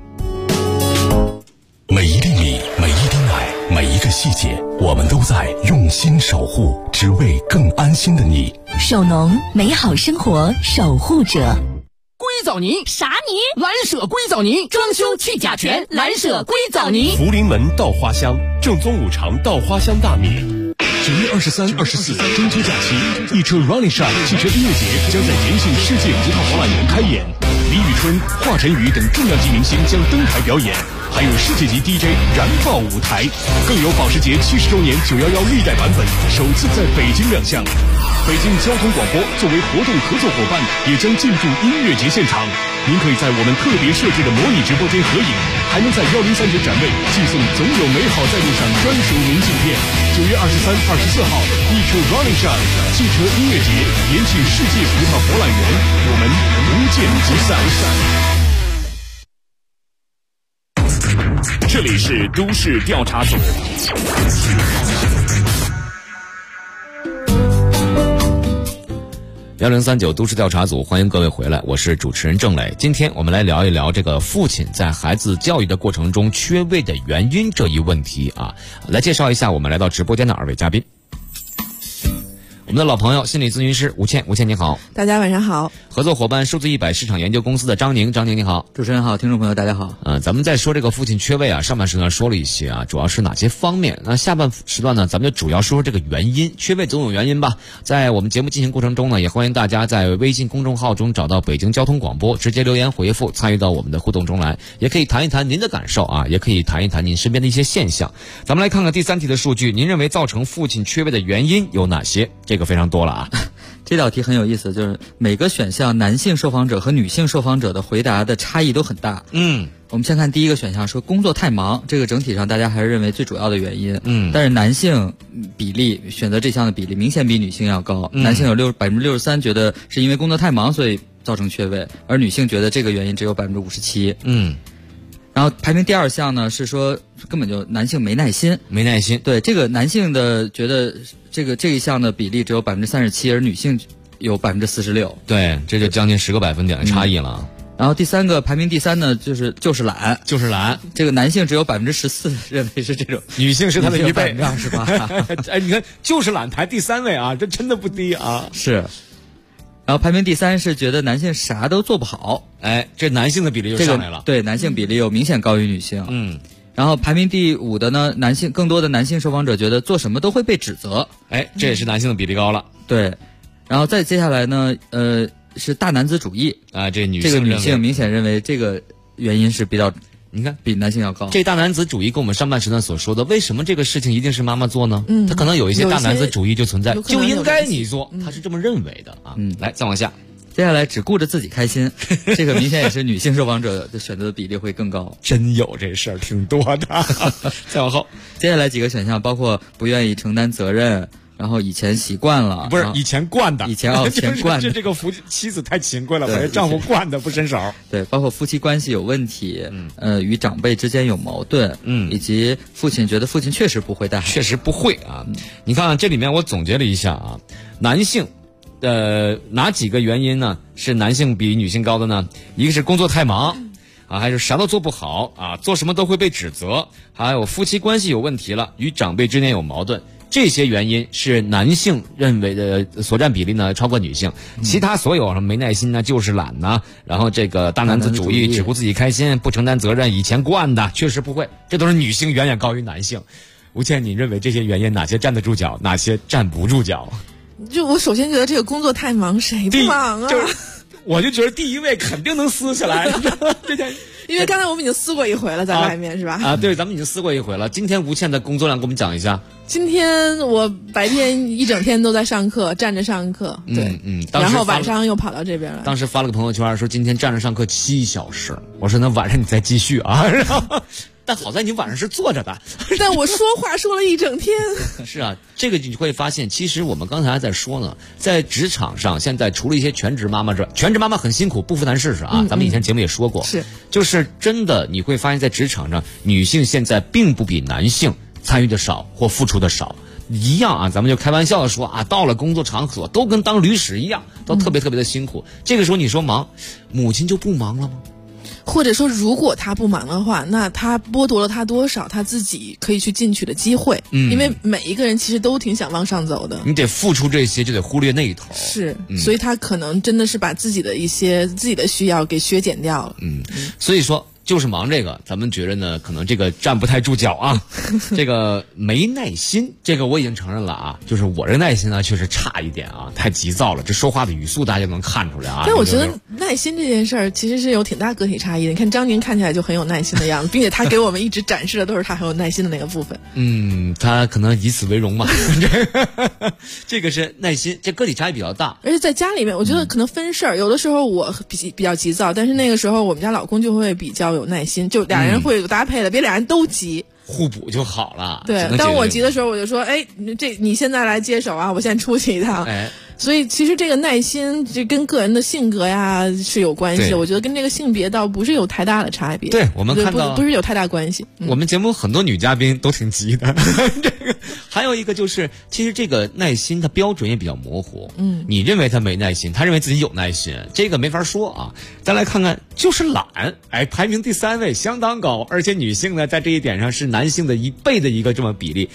A: 每一粒米，每一滴奶，每一个细节，我们都在用心守护，只为更安心的你。
B: 首农，美好生活守护者。
V: 硅藻泥
S: 啥泥？
V: 蓝舍硅藻泥，装修去甲醛，蓝舍硅藻泥。
A: 福临门稻花香，正宗5常稻花香大米。9月23、24中秋假期，一车 Running Shine 汽车音乐节将在延庆世界葡萄博览园开演，李宇春、华晨宇等重量级明星将登台表演，还有世界级 DJ 燃爆舞台，更有保时捷70周年911历代版本首次在北京亮相。北京交通广播作为活动合作伙伴，也将进驻音乐节现场。您可以在我们特别设置的模拟直播间合影，还能在103节展位寄送总有美好在路上专属明信片。9月23、24号，一车 Running Shine 汽车音乐节，延庆世界葡萄博览园，我们不见不散。这里是都市调查组。
D: 1039都市调查组，欢迎各位回来，我是主持人郑磊。今天我们来聊一聊这个父亲在孩子教育的过程中缺位的原因这一问题啊。来介绍一下我们来到直播间的2位嘉宾。 们的老朋友心理咨询师吴倩，吴倩你好。
I: 大家晚上好。
D: 合作伙伴数字100市场研究公司的张宁，张宁你好。
J: 主持人好，听众朋友大家好。
D: 咱们在说这个父亲缺位啊，上半时段说了一些啊，主要是哪些方面？那下半时段呢，咱们就主要说说这个原因。缺位总有原因吧。在我们节目进行过程中呢，也欢迎大家在微信公众号中找到北京交通广播，直接留言回复，参与到我们的互动中来。也可以谈一谈您的感受啊，也可以谈一谈您身边的一些现象。咱们来看看第3题的数据，您认为造成父亲缺位的原因有哪些？这个非常多了啊。
J: 这道题很有意思，就是每个选项男性受访者和女性受访者的回答的差异都很大。我们先看第一个选项，说工作太忙，这个整体上大家还是认为最主要的原因。但是男性比例选择这项的比例明显比女性要高，男性有63%觉得是因为工作太忙所以造成缺位，而女性觉得这个原因只有57%。然后排名第2项呢是说根本就男性没耐心。对，这个男性的觉得这一项的比例只有37%，而女性有46%。
D: 对，这就将近10个百分点的差异了。
J: 然后第3个排名第3呢，就是懒，这个男性只有14%认为是这种，
D: 女性是他的1倍
J: 28%。
D: 哎，你看就是懒排第3位啊，这真的不低啊。
J: 是。然后排名第3是觉得男性啥都做不好，
D: 哎，这男性的比例就上来了。
J: 对，男性比例又明显高于女性。然后排名第5的呢，更多的男性受访者觉得做什么都会被指责，
D: 哎，这也是男性的比例高了。
J: 对，然后再接下来呢，是大男子主义
D: 啊，这个女
J: 性明显认为这个原因是你看比男性要高。
D: 这大男子主义跟我们上半时段所说的，为什么这个事情一定是妈妈做呢？他可能有一些大男子主义就存在，就应该你做，他是这么认为的啊。来，再往下。
J: 接下来只顾着自己开心，这个明显也是女性受访者的选择的比例会更高。
D: 真有这事儿，挺多的。再往后，
J: 接下来几个选项包括不愿意承担责任，然后以前习惯了，
D: 不是以前惯的，
J: 以前惯的，
D: 这个妻子太勤快了，把丈夫惯的不伸手。
J: 对，包括夫妻关系有问题，与长辈之间有矛盾，以及父亲觉得父亲确实不会带孩子，
D: 确实不会啊。你看这里面我总结了一下啊，男性。哪几个原因呢？是男性比女性高的呢？一个是工作太忙啊，还是啥都做不好啊，做什么都会被指责，还有夫妻关系有问题了，与长辈之间有矛盾。这些原因是男性认为的所占比例呢超过女性，其他所有什么没耐心呢，就是懒呢，然后这个大男子主义，只顾自己开心，不承担责任，以前惯的，确实不会，这都是女性远远高于男性。吴倩，你认为这些原因哪些站得住脚，哪些站不住脚？
I: 就我首先觉得这个工作太忙，谁不忙啊？
D: 我就觉得第一位肯定能撕下来，
I: 因为刚才我们已经撕过一回了，在外面是吧？
D: 啊，对，咱们已经撕过一回了。今天吴倩的工作量给我们讲一下。
I: 今天我白天一整天都在上课，站着上课，对，然后晚上又跑到这边来。
D: 当时发了个朋友圈说今天站着上课7小时，我说那晚上你再继续啊。然后但好在你晚上是坐着的，
I: 但我说话说了一整天。
D: 是啊，这个你会发现，其实我们刚才还在说呢，在职场上，现在除了一些全职妈妈之外，全职妈妈很辛苦，不负咱试试啊。咱们以前节目也说过，就是真的，你会发现在职场上，女性现在并不比男性参与的少或付出的少。一样啊，咱们就开玩笑的说啊，到了工作场所都跟当驴屎一样，都特别特别的辛苦。这个时候你说忙，母亲就不忙了吗？
I: 或者说，如果他不忙的话，那他剥夺了他多少他自己可以去进取的机会？因为每一个人其实都挺想往上走的。
D: 你得付出这些，就得忽略那一头。
I: 是，所以他可能真的是把自己的需要给削减掉了。
D: 所以说。就是忙这个，咱们觉得呢，可能这个站不太住脚啊。这个没耐心，这个我已经承认了啊。就是我这耐心呢，确实差一点啊，太急躁了。这说话的语速大家就能看出来啊。
I: 但我觉得耐心这件事儿其实是有挺大个体差异的。你看张宁看起来就很有耐心的样子，并且他给我们一直展示的都是他很有耐心的那个部分。
D: 他可能以此为荣嘛。这个是耐心，这个体差异比较大。
I: 而且在家里面，我觉得可能分事儿，有的时候我比较急躁，但是那个时候我们家老公就会比较有耐心，就俩人会有搭配的，别俩人都急，
D: 互补就好了。
I: 对，当我急的时候，我就说，哎，你现在来接手啊，我现在出去一趟。
D: 哎，
I: 所以其实这个耐心，这跟个人的性格呀是有关系。我觉得跟这个性别倒不是有太大的差别。
D: 对，我们看到
I: 不是有太大关系。
D: 我们节目很多女嘉宾都挺急的。这个还有一个就是，其实这个耐心的标准也比较模糊。你认为他没耐心，他认为自己有耐心，这个没法说啊。再来看看，就是懒，哎，排名第3位，相当高，而且女性呢，在这一点上是男性的1倍的一个这么比例。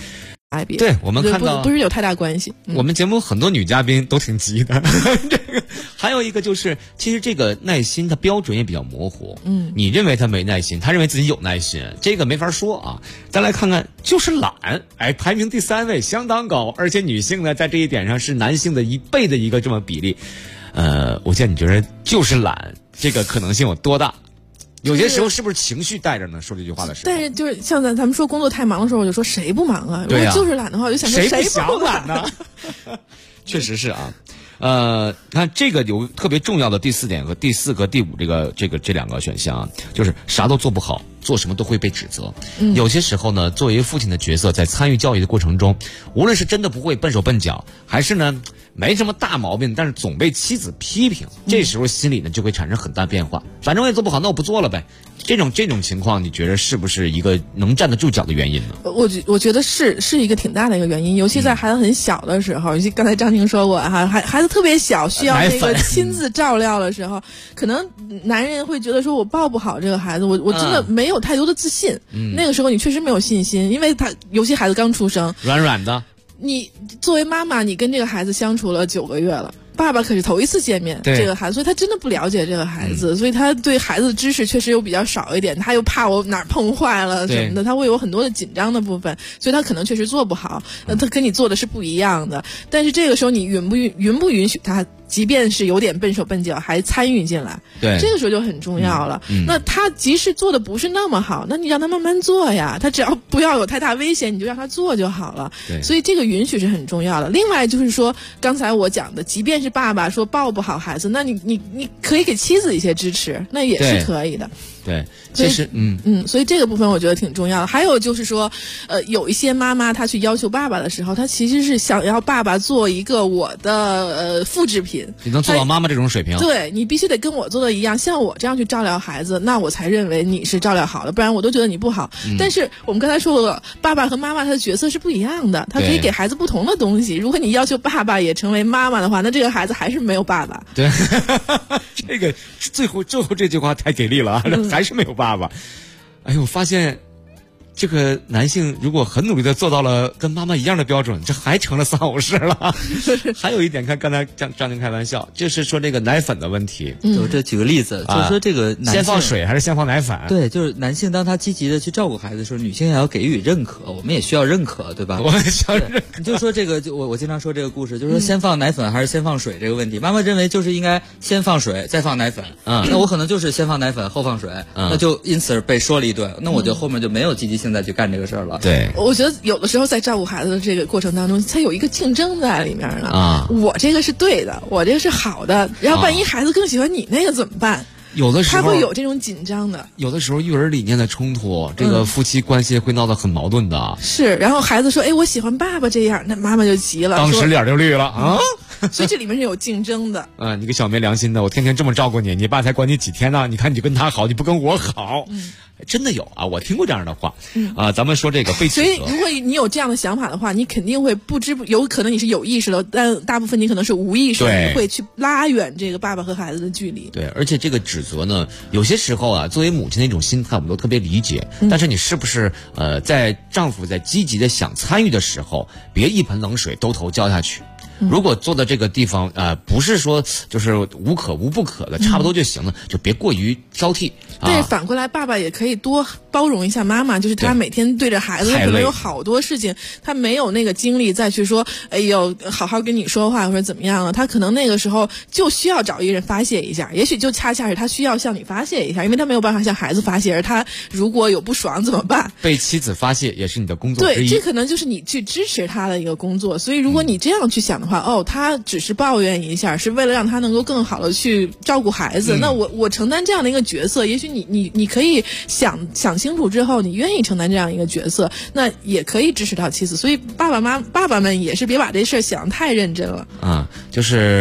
D: 对，我们看到
I: 不是有太大关系。
D: 我们节目很多女嘉宾都挺急的。这个还有一个就是，其实这个耐心它标准也比较模糊。你认为他没耐心，他认为自己有耐心，这个没法说啊。再来看看，就是懒，排名第3位，相当高，而且女性呢在这一点上是男性的1倍的一个这么比例。我见你觉得就是懒，这个可能性有多大？有些时候是不是情绪带着呢？说这句话的时候，
I: 但是就是像咱们说工作太忙的时候，我就说谁不忙啊？如果就是懒的话，我就想说谁不
D: 想懒呢？确实是啊。看这个有特别重要的第4点和第4和第5这2个选项啊，就是啥都做不好，做什么都会被指责。有些时候呢，作为父亲的角色，在参与教育的过程中，无论是真的不会笨手笨脚，还是呢没什么大毛病，但是总被妻子批评，这时候心里呢就会产生很大变化。反正我也做不好，那我不做了呗。这种情况，你觉得是不是一个能站得住脚的原因呢？
I: 我觉得是一个挺大的一个原因，尤其在孩子很小的时候，尤其刚才张婷说过哈，孩子特别小，需要那个亲自照料的时候，可能男人会觉得说我抱不好这个孩子，我真的没有太多的自信。那个时候你确实没有信心，因为尤其孩子刚出生，
D: 软软的。
I: 你作为妈妈，你跟这个孩子相处了9个月了。爸爸可是头一次见面这个孩子，所以他真的不了解这个孩子，所以他对孩子的知识确实又比较少一点，他又怕我哪儿碰坏了什么的，他会有很多的紧张的部分，所以他可能确实做不好，他跟你做的是不一样的。但是这个时候你允不允许他，即便是有点笨手笨脚还参与进来，
D: 对，
I: 这个时候就很重要了。那他即使做的不是那么好，那你让他慢慢做呀，他只要不要有太大危险，你就让他做就好了。所以这个允许是很重要的。另外就是说，刚才我讲的，即便是爸爸说抱不好孩子，那你可以给妻子一些支持，那也是可以的。
D: 对，其实
I: 所以这个部分我觉得挺重要的。还有就是说，有一些妈妈她去要求爸爸的时候，她其实是想要爸爸做一个我的复制品，
D: 你能做到妈妈这种水平？
I: 对，你必须得跟我做的一样，像我这样去照料孩子，那我才认为你是照料好的，不然我都觉得你不好。但是我们刚才说了，爸爸和妈妈他的角色是不一样的，他可以给孩子不同的东西。如果你要求爸爸也成为妈妈的话，那这个孩子还是没有爸爸。
D: 对，这个最后这句话太给力了啊！还是没有爸爸。哎呦，我发现这个男性如果很努力的做到了跟妈妈一样的标准，这还成了丧偶式了。还有一点，看刚才张宁开玩笑，就是说这个奶粉的问题。
J: 就这举个例子，就是说这个男性
D: 先放水还是先放奶粉？
J: 对，就是男性当他积极的去照顾孩子的时候，女性也要给予认可，我们也需要认可，对吧？
D: 我们需要认可。
J: 你就说这个，我经常说这个故事，就是说先放奶粉还是先放水这个问题。妈妈认为就是应该先放水再放奶粉，那我可能就是先放奶粉后放水，那就因此被说了一顿，那我就后面就没有积极性再去干这个事儿了。
D: 对，
I: 我觉得有的时候在照顾孩子的这个过程当中，他有一个竞争在里面呢。我这个是对的，我这个是好的，然后万一孩子更喜欢你那个怎么办？
D: 有的时候
I: 他会有这种紧张的，
D: 有的时候育儿理念的冲突，这个夫妻关系会闹得很矛盾的。
I: 是，然后孩子说：“哎，我喜欢爸爸这样。”那妈妈就急了，
D: 当时脸就绿了啊。
I: 所以这里面是有竞争的。
D: 你个小没良心的，我天天这么照顾你，你爸才管你几天呢？你看你跟他好，你不跟我好。真的有啊，我听过这样的话。咱们说这个被指责。
I: 所以如果你有这样的想法的话，你肯定会有可能你是有意识的，但大部分你可能是无意识的，会去拉远这个爸爸和孩子的距离。
D: 对，而且这个指责呢，有些时候啊，作为母亲的一种心态，我们都特别理解。但是你是不是在丈夫在积极的想参与的时候，别一盆冷水兜头浇下去？如果做的这个地方不是说就是无可无不可的，差不多就行了，就别过于挑剔。
I: 但是反过来，爸爸也可以多包容一下妈妈，就是他每天对着孩子，可能有好多事情，他没有那个精力再去说，哎呦，好好跟你说话或者怎么样了。他可能那个时候就需要找一个人发泄一下，也许就恰恰是他需要向你发泄一下，因为他没有办法向孩子发泄，而他如果有不爽怎么办？
D: 被妻子发泄也是你的工作之一。
I: 对，这可能就是你去支持他的一个工作。所以如果你这样去想的话，他只是抱怨一下，是为了让他能够更好的去照顾孩子。那我承担这样的一个角色，也许你可以想清楚之后，你愿意承担这样一个角色，那也可以支持到妻子。所以爸爸们也是别把这事儿想太认真了。
D: 就是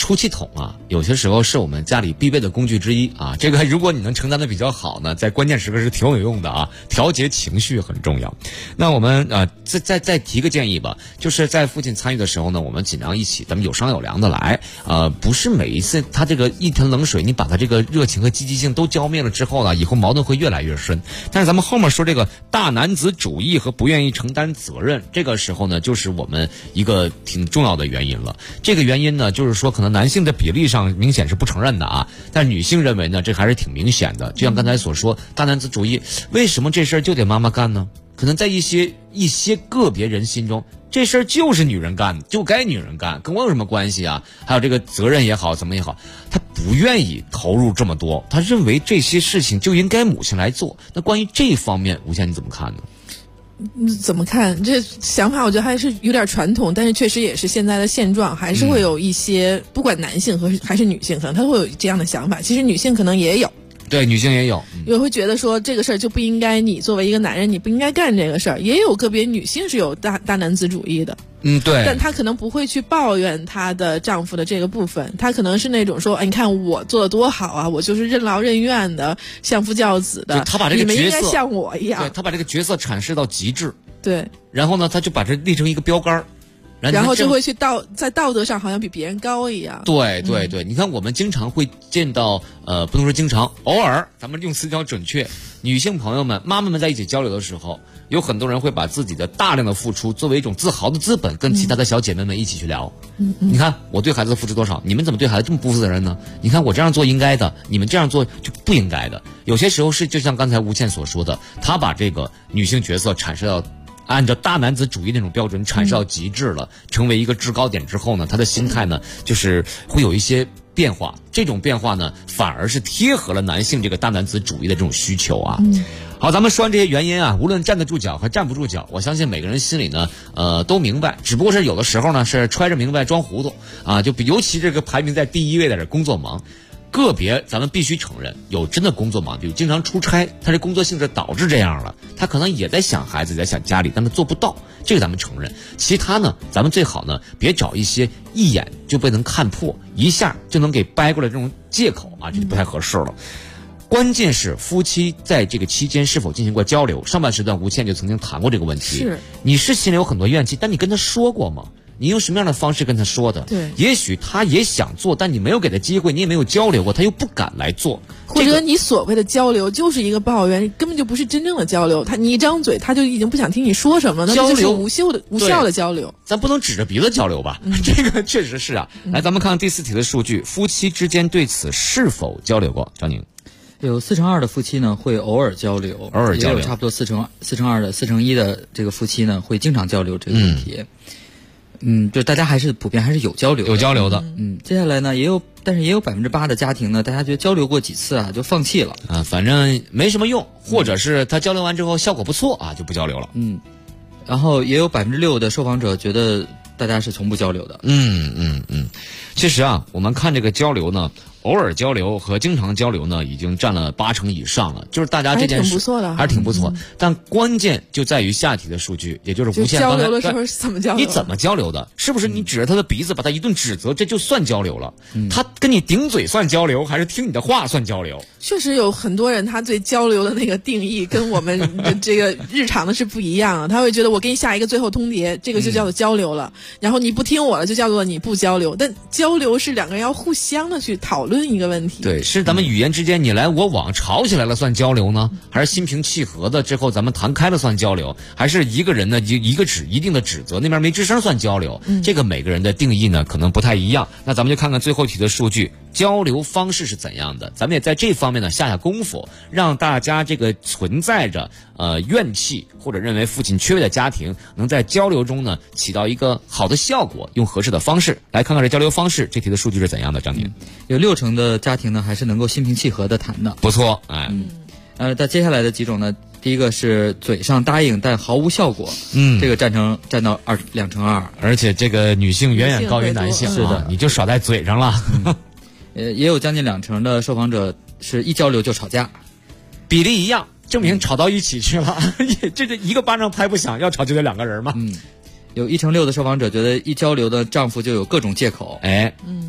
D: 出气筒啊，有些时候是我们家里必备的工具之一啊。这个如果你能承担的比较好呢，在关键时刻是挺有用的啊，调节情绪很重要。那我们再提个建议吧，就是在父亲参与的时候呢，我们尽量一起，咱们有商有量的来。不是每一次他这个一盆冷水，你把他这个热情和积极性都浇灭了之后呢，以后矛盾会越来越深。但是咱们后面说这个大男子主义和不愿意承担责任，这个时候呢，就是我们一个挺重要的原因了。这个原因呢，就是说可能男性的比例上明显是不承认的啊，但是女性认为呢，这还是挺明显的。就像刚才所说，大男子主义，为什么这事儿就得妈妈干呢？可能在一些个别人心中，这事儿就是女人干的，就该女人干，跟我有什么关系啊？还有这个责任也好，怎么也好，他不愿意投入这么多，他认为这些事情就应该母亲来做。那关于这方面，吴先你怎么看呢？
I: 怎么看？这想法我觉得还是有点传统，但是确实也是现在的现状，还是会有一些，不管男性还是女性，可能他会有这样的想法。其实女性可能也有。
D: 对，女性也有，
I: 也会觉得说这个事儿就不应该你作为一个男人，你不应该干这个事儿。也有个别女性是有大男子主义的，
D: 对，
I: 但她可能不会去抱怨她的丈夫的这个部分，她可能是那种说，哎，你看我做的多好啊，我就是任劳任怨的，相夫教子的，
D: 她把这个角色，
I: 你们应该像我一样，
D: 对，她把这个角色阐释到极致，
I: 对，然
D: 后呢，她就把这立成一个标杆。
I: 然后就会去在道德上好像比别人高一样。
D: 对对对，你看我们经常会见到，不能说经常，偶尔，咱们用词比较准确，女性朋友们、妈妈们在一起交流的时候，有很多人会把自己的大量的付出作为一种自豪的资本，跟其他的小姐妹们一起去聊。你看我对孩子的付出多少，你们怎么对孩子这么不负责任呢？你看我这样做应该的，你们这样做就不应该的。有些时候是就像刚才吴倩所说的，她把这个女性角色阐释到。按照大男子主义那种标准阐释到极致了，成为一个制高点之后呢，他的心态呢，就是会有一些变化。这种变化呢，反而是贴合了男性这个大男子主义的这种需求啊。好，咱们说完这些原因啊，无论站得住脚和站不住脚，我相信每个人心里呢，都明白，只不过是有的时候呢是揣着明白装糊涂啊，就尤其这个排名在第一位的是工作忙。个别咱们必须承认，有真的工作忙，比如经常出差，他这工作性质导致这样了，他可能也在想孩子，也在想家里，但他做不到，这个咱们承认。其他呢，咱们最好呢别找一些一眼就被能看破，一下就能给掰过来这种借口啊，这就不太合适了。关键是夫妻在这个期间是否进行过交流。上半时段吴倩就曾经谈过这个问题，
I: 是
D: 你是心里有很多怨气，但你跟他说过吗？你用什么样的方式跟他说的？
I: 对，
D: 也许他也想做，但你没有给他机会，你也没有交流过，他又不敢来做。
I: 或者你所谓的交流就是一个抱怨，根本就不是真正的交流。你一张嘴，他就已经不想听你说什么了，
D: 交流
I: 那就是无效的交流。
D: 咱不能指着鼻子交流吧？这个确实是啊。来，咱们看看第4题的数据，夫妻之间对此是否交流过？张宁。
J: 有4成2的夫妻呢会偶尔交流，也有差不多4成2的4成1的这个夫妻呢会经常交流这个问题。就大家还是普遍还是有交流的。接下来呢但是也有8%的家庭呢，大家觉得交流过几次啊就放弃了
D: 啊，反正没什么用，或者是他交流完之后效果不错啊，就不交流了。
J: 然后也有6%的受访者觉得大家是从不交流的。
D: 其实啊，我们看这个交流呢，偶尔交流和经常交流呢，已经占了8成以上了，就是大家这件事
I: 还挺不错的，
D: 还是挺不错。但关键就在于下题的数据，也就是吴倩
I: 交流的时候是怎么交流？
D: 你怎么交流的？是不是你指着他的鼻子把他一顿指责，这就算交流了？他跟你顶嘴算交流，还是听你的话算交流？
I: 确实有很多人他对交流的那个定义跟我们这个日常的是不一样的，他会觉得我给你下一个最后通牒，这个就叫做交流了，然后你不听我了就叫做你不交流。但交流是两个人要互相的去讨论一个问题。
D: 对，是咱们语言之间你来我往吵起来了算交流呢，还是心平气和的之后咱们谈开了算交流，还是一个人呢一定的指责那边没吱声算交流？这个每个人的定义呢可能不太一样。那咱们就看看最后一题的数据，交流方式是怎样的？咱们也在这方面呢下功夫，让大家这个存在着怨气或者认为父亲缺位的家庭，能在交流中呢起到一个好的效果，用合适的方式来看看这交流方式。这题的数据是怎样的？张宁，
J: 有6成的家庭呢还是能够心平气和的谈的，
D: 不错。
J: 但接下来的几种呢，第一个是嘴上答应但毫无效果，这个占到2成2，
D: 而且这个女性远远高于男性，
J: 是的，
D: 你就耍在嘴上了。
J: 也有将近2成的受访者是一交流就吵架，
D: 比例一样，证明吵到一起去了。这一个巴掌拍不响，要吵就得2个人嘛。
J: 有1成6的受访者觉得一交流的丈夫就有各种借口。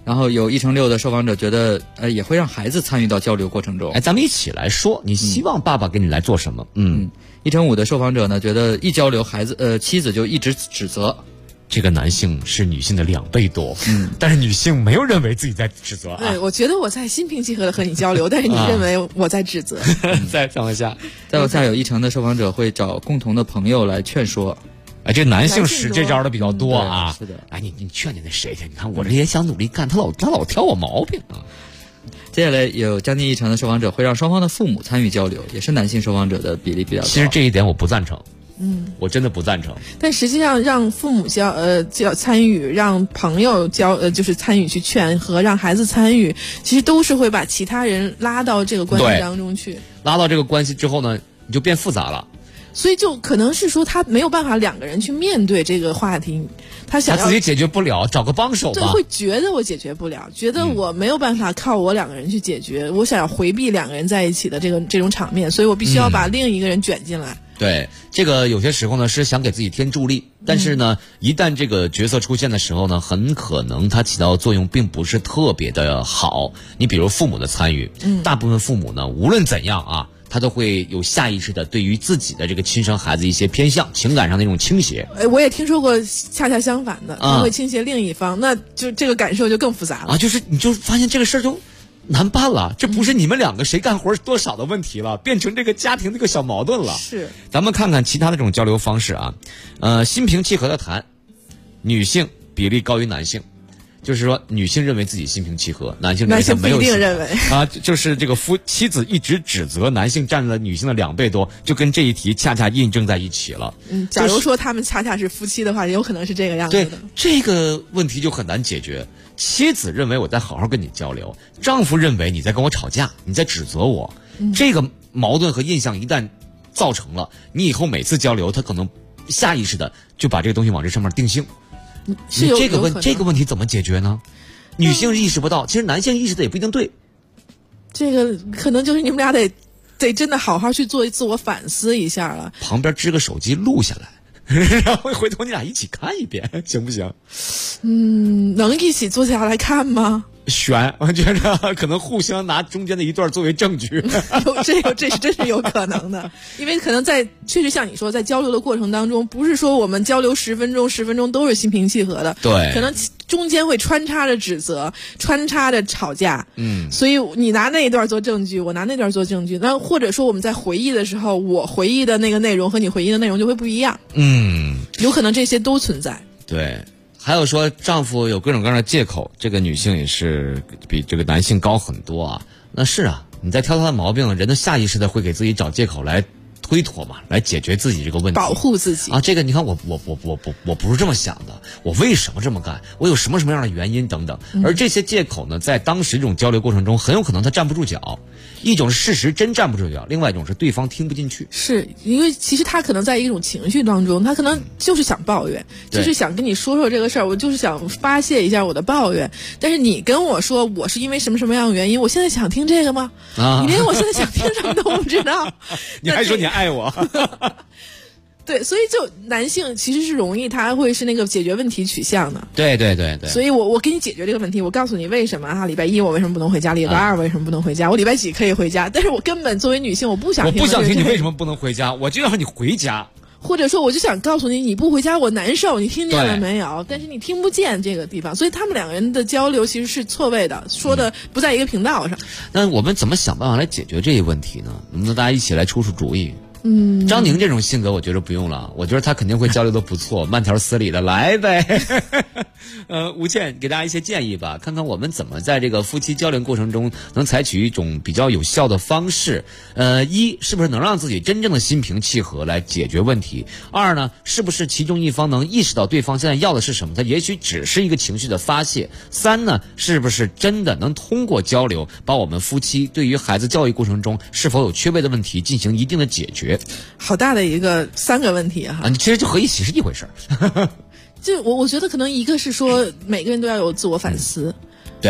J: 然后有1成6的受访者觉得，也会让孩子参与到交流过程中。
D: 咱们一起来说，你希望爸爸给你来做什么
J: ？1成5的受访者呢，觉得一交流，妻子就一直指责。
D: 这个男性是女性的2倍多，但是女性没有认为自己在指责
I: 对，我觉得我在心平气和的和你交流，但是你认为我在指责。
D: 再往下，
J: 再往下有1成的受访者会找共同的朋友来劝说。
D: 这男性使这招的比较多啊。
J: 是的。
D: 你劝那谁去？你看我这也想努力干，他老挑我毛病啊。
J: 接下来有将近1成的受访者会让双方的父母参与交流，也是男性受访者的比例比较高。
D: 其实这一点我不赞成。我真的不赞成。
I: 但实际上，让父母参与，让朋友就是参与去劝和让孩子参与，其实都是会把其他人拉到这个关系当中去。
D: 拉到这个关系之后呢，你就变复杂了。
I: 所以就可能是说他没有办法2个人去面对这个话题，他想要
D: 自己解决不了，找个帮手吧。
I: 对，会觉得我解决不了，觉得我没有办法靠我2个人去解决，我想要回避2个人在一起的这种场面，所以我必须要把另一个人卷进来。
D: 对，这个有些时候呢是想给自己添助力，但是呢，一旦这个角色出现的时候呢，很可能它起到的作用并不是特别的好。你比如父母的参与，大部分父母呢，无论怎样啊，他都会有下意识的对于自己的这个亲生孩子一些偏向，情感上的一种倾斜。
I: 我也听说过恰恰相反的，他会倾斜另一方，那就这个感受就更复杂了
D: 啊。就是你就发现这个事儿就难办了，这不是你们2个谁干活多少的问题了，变成这个家庭这个小矛盾了。
I: 是，
D: 咱们看看其他的这种交流方式啊，心平气和的谈，女性比例高于男性。就是说，女性认为自己心平气和，男性没有
I: 不一定认为
D: 啊，就是这个妻子一直指责男性占了女性的2倍多，就跟这一题恰恰印证在一起了。
I: 假如说他们恰恰是夫妻的话，也有可能是这个样子的。
D: 对，这个问题就很难解决。妻子认为我在好好跟你交流，丈夫认为你在跟我吵架，你在指责我。这个矛盾和印象一旦造成了，你以后每次交流，他可能下意识的就把这个东西往这上面定性。这个问题怎么解决呢？女性意识不到，其实男性意识的也不一定对。
I: 这个可能就是你们俩得真的好好去做自我反思一下了。
D: 旁边支个手机录下来，然后回头你俩一起看一遍，行不行？
I: 能一起坐下来看吗？
D: 悬，我觉着可能互相拿中间的一段作为证据。
I: 这是真是有可能的，因为可能确实像你说，在交流的过程当中，不是说我们交流10分钟都是心平气和的，
D: 对，
I: 可能中间会穿插着指责，穿插着吵架，所以你拿那一段做证据，我拿那段做证据，那或者说我们在回忆的时候，我回忆的那个内容和你回忆的内容就会不一样，有可能这些都存在，
D: 对。还有说丈夫有各种各样的借口，这个女性也是比这个男性高很多啊。那是啊，你在挑他的毛病，人的下意识的会给自己找借口来推脱嘛，来解决自己这个问题，
I: 保护自己
D: 啊。这个你看我不是这么想的，我为什么这么干？我有什么样的原因等等。而这些借口呢，在当时这种交流过程中，很有可能他站不住脚。一种是事实真站不住脚，另外一种是对方听不进去。
I: 是因为其实他可能在一种情绪当中，他可能就是想抱怨，就是想跟你说这个事儿，我就是想发泄一下我的抱怨。但是你跟我说我是因为什么样的原因，我现在想听这个吗？你连我现在想听什么都不知道，
D: 你还说你爱我？
I: 对，所以就男性其实是容易，他会是那个解决问题取向的。
D: 对。
I: 所以我给你解决这个问题，我告诉你为什么啊？礼拜1我为什么不能回家？礼拜2为什么不能回家？我礼拜几可以回家？但是我根本作为女性，我不想听
D: 你为什么不能回家，我就要让你回家。
I: 或者说，我就想告诉你，你不回家我难受，你听见了没有？但是你听不见这个地方，所以他们2个人的交流其实是错位的，说的不在一个频道上。
D: 那我们怎么想办法来解决这一问题呢？能不能大家一起来出主意？张宁这种性格我觉得不用了，我觉得他肯定会交流的不错，慢条斯理的来呗。吴倩给大家一些建议吧，看看我们怎么在这个夫妻交流过程中能采取一种比较有效的方式。一是不是能让自己真正的心平气和来解决问题？二呢，是不是其中一方能意识到对方现在要的是什么？他也许只是一个情绪的发泄。三呢，是不是真的能通过交流，把我们夫妻对于孩子教育过程中是否有缺位的问题进行一定的解决？
I: 好大的一个3个问题哈！
D: 你其实就和一起是一回事儿。
I: 就我觉得可能一个是说每个人都要有自我反思，
D: 对，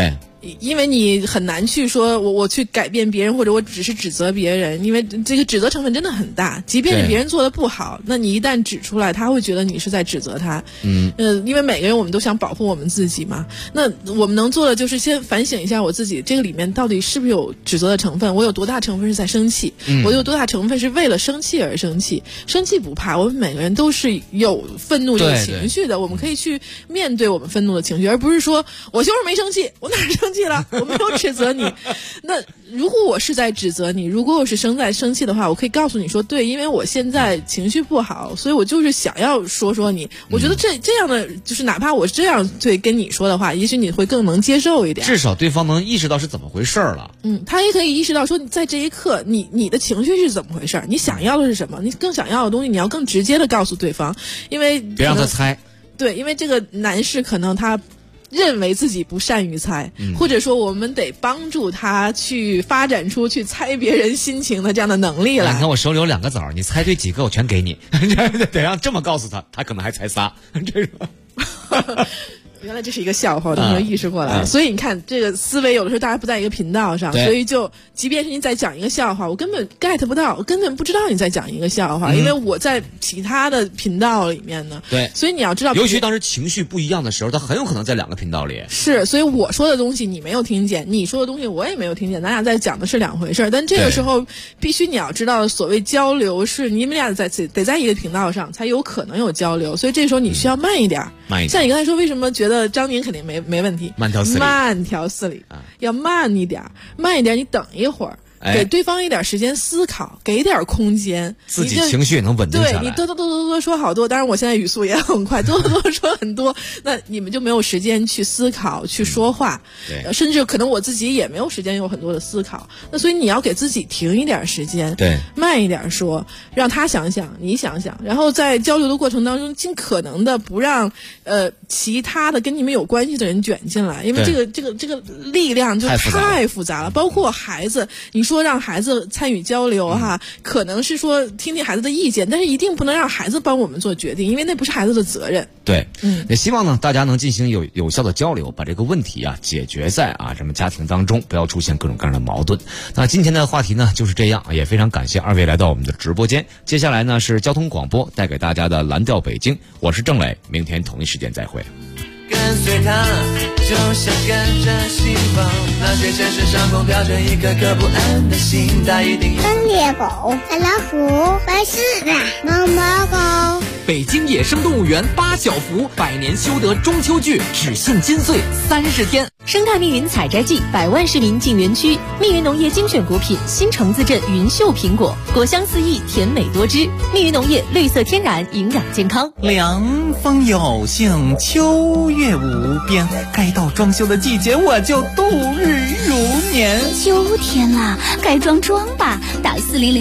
I: 因为你很难去说我去改变别人，或者我只是指责别人，因为这个指责成分真的很大。即便是别人做的不好，那你一旦指出来，他会觉得你是在指责他。因为每个人我们都想保护我们自己嘛。那我们能做的就是先反省一下我自己，这个里面到底是不是有指责的成分？我有多大成分是在生气？我有多大成分是为了生气而生气？生气不怕，我们每个人都是有愤怒有情绪的，我们可以去面对我们愤怒的情绪，而不是说我就是没生气，我哪儿生气了？我没有指责你。那如果我是在指责你，如果我是在生气的话，我可以告诉你说，对，因为我现在情绪不好，所以我就是想要说你。我觉得这样的，就是哪怕我这样对跟你说的话，也许你会更能接受一点。
D: 至少对方能意识到是怎么回事了。
I: 他也可以意识到说，在这一刻，你的情绪是怎么回事，你想要的是什么，你更想要的东西，你要更直接的告诉对方，因为
D: 别让他猜。
I: 对，因为这个男士可能他认为自己不善于猜，或者说我们得帮助他去发展出去猜别人心情的这样的能力来。
D: 你看我手里有2个枣，你猜对几个我全给你，得让这么告诉他，他可能还猜仨。这种
I: 原来这是一个笑话，我都没有意识过来。所以你看，这个思维有的时候大家不在一个频道上，所以就即便是你在讲一个笑话，我根本 get 不到，我根本不知道你在讲一个笑话，因为我在其他的频道里面呢。
D: 对，
I: 所以你要知道，
D: 尤其当时情绪不一样的时候，他很有可能在2个频道里。
I: 是，所以我说的东西你没有听见，你说的东西我也没有听见，咱俩在讲的是2回事。但这个时候必须你要知道，所谓交流是你们俩得在一个频道上才有可能有交流，所以这时候你需要慢一点。像你刚才说，为什么觉得张宁肯定没问题？慢条斯理，要慢一点，你等一会儿。给对方一点时间思考，给点空间，
D: 自己情绪也能稳定下来。
I: 对，你多说好多，当然我现在语速也很快，多说很多，那你们就没有时间去思考、去说话，甚至可能我自己也没有时间有很多的思考。那所以你要给自己停一点时间，
D: 对，
I: 慢一点说，让他想想，你想想，然后在交流的过程当中，尽可能的不让其他的跟你们有关系的人卷进来，因为这个力量就太复杂了，包括孩子，你说让孩子参与交流哈，可能是说听听孩子的意见，但是一定不能让孩子帮我们做决定，因为那不是孩子的责任。
D: 对，也希望呢大家能进行有效的交流，把这个问题解决在咱们家庭当中，不要出现各种各样的矛盾。那今天的话题呢就是这样，也非常感谢2位来到我们的直播间。接下来呢是交通广播带给大家的蓝调北京，我是郑磊，明天同一时间再会。
C: 跟随它，就像跟着希望，那些城市上空飘着一颗颗不安的心，它一定
F: 三猎狗、小老虎、白狮子、毛毛狗。
V: 北京野生动物园8小福100年修得中秋剧只限金穗30天。
W: 生态密云采摘季，100万市民进园区。密云农业精选果品新城自镇云秀苹果，果香四溢，甜美多汁。密云农业绿色天然，营养健康。
R: 凉风有幸，秋月无边，该到装修的季节，我就度日如年。
S: 秋天了，该装吧，打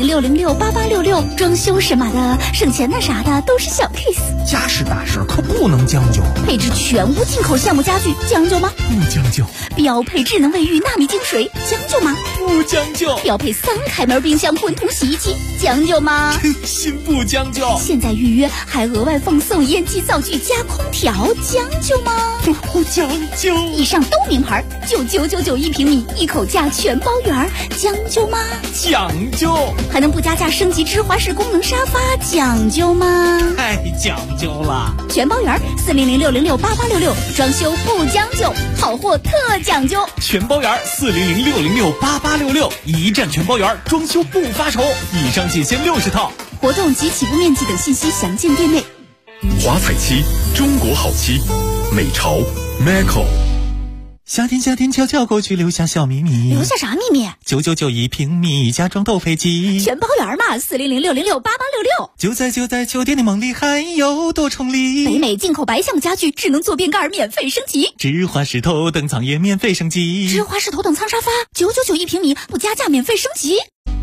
S: 4006068866，装修什么的，省钱的啥的都是小 case。
R: 家事大事可不能将就，
S: 配置全屋进口橡木家具，将就吗？
R: 不将就。
S: 标配智能卫浴纳米净水，将就吗？
R: 不将就。
S: 标配3开门冰箱混同洗衣机，将就吗？
R: 心不将就。
S: 现在预约还额外奉送烟机灶具加空调，将就吗？
R: 不将就。
S: 以上都名牌，99991平米，一口价全包圆，将就吗？
R: 讲究。
S: 还能不加价升级芝华士功能沙发，讲究吗？
R: 太讲究了。
S: 全包圆，4006068866，装修不将就，好货特讲究。
U: 全包圆，4006068866，一站全包圆，装修不发愁。以上仅限60套。
S: 活动及起步面积等信息详见店内。
A: 华彩漆，中国好漆，美潮 Macco。
R: 夏天悄悄过去，留下小秘密。
S: 留下啥秘密
R: ？9991平米，家装斗飞机。
S: 全包圆嘛，4006068866。
R: 就在秋天的梦里，还有多重礼。
S: 北美进口白橡木家具，智能坐便盖免费升级。
R: 芝华士头等舱也免费升级。
S: 芝华士头等舱沙发，9991平米，不加价免费升级。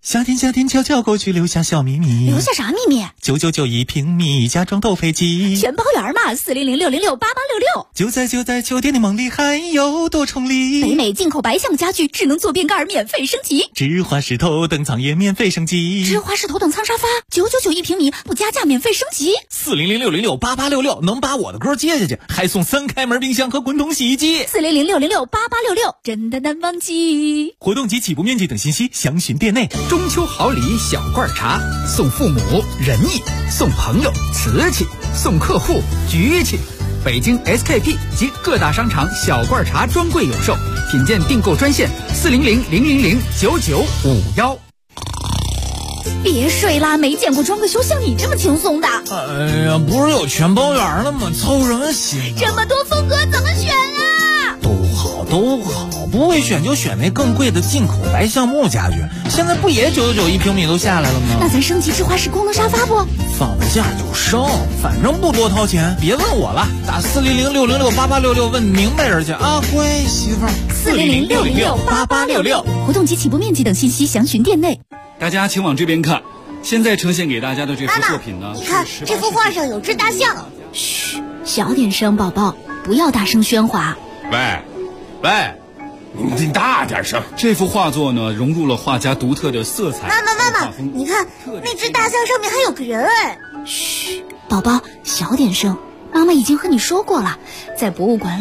R: 夏天夏天悄悄过去，留下小秘密。
S: 留下啥秘密
R: ？9991一平米，家装斗飞机。
S: 全包圆嘛，40066668866。
R: 就在秋天的梦里，还有多重礼。
S: 北美进口白象家具，智能坐便盖免费升级。
R: 芝华士头等舱也免费升级。
S: 芝华士头等舱沙发999一平米，不加价免费升级。
R: 400668866能把我的歌接下去，还送3开门冰箱和滚筒洗衣机。
S: 400668866真的难忘记。
R: 活动及起步面积等信息详询店内。
T: 中秋好礼小罐茶，送父母仁义，送朋友瓷器，送客户局气。北京 SKP 及各大商场小罐茶专柜有售，品鉴订购专线40000009951。
S: 别睡啦，没见过装个修像你这么轻松的。
E: 哎呀，不是有全包圆了吗？凑什么心？
S: 这么多风格怎么选啊？
E: 都好，不会选就选那更贵的进口白橡木家具。现在不也999一平米都下来了吗？
S: 那咱升级芝华士功能沙发不？
E: 放个假就升，反正不多掏钱。别问我了，打400668866问明白人去啊，乖媳妇儿。
S: 400668866，活动及起步面积等信息详询店内。
H: 大家请往这边看，现在呈现给大家的这幅作品呢，
F: 你看这幅画上有只大象。
S: 嘘，小点声，宝宝，不要大声喧哗。
H: 喂，你大点声！这幅画作呢，融入了画家独特的色彩。
F: 妈妈，你看那只大象上面还有个人哎。
S: 嘘，宝宝，小点声，妈妈已经和你说过了，在博物馆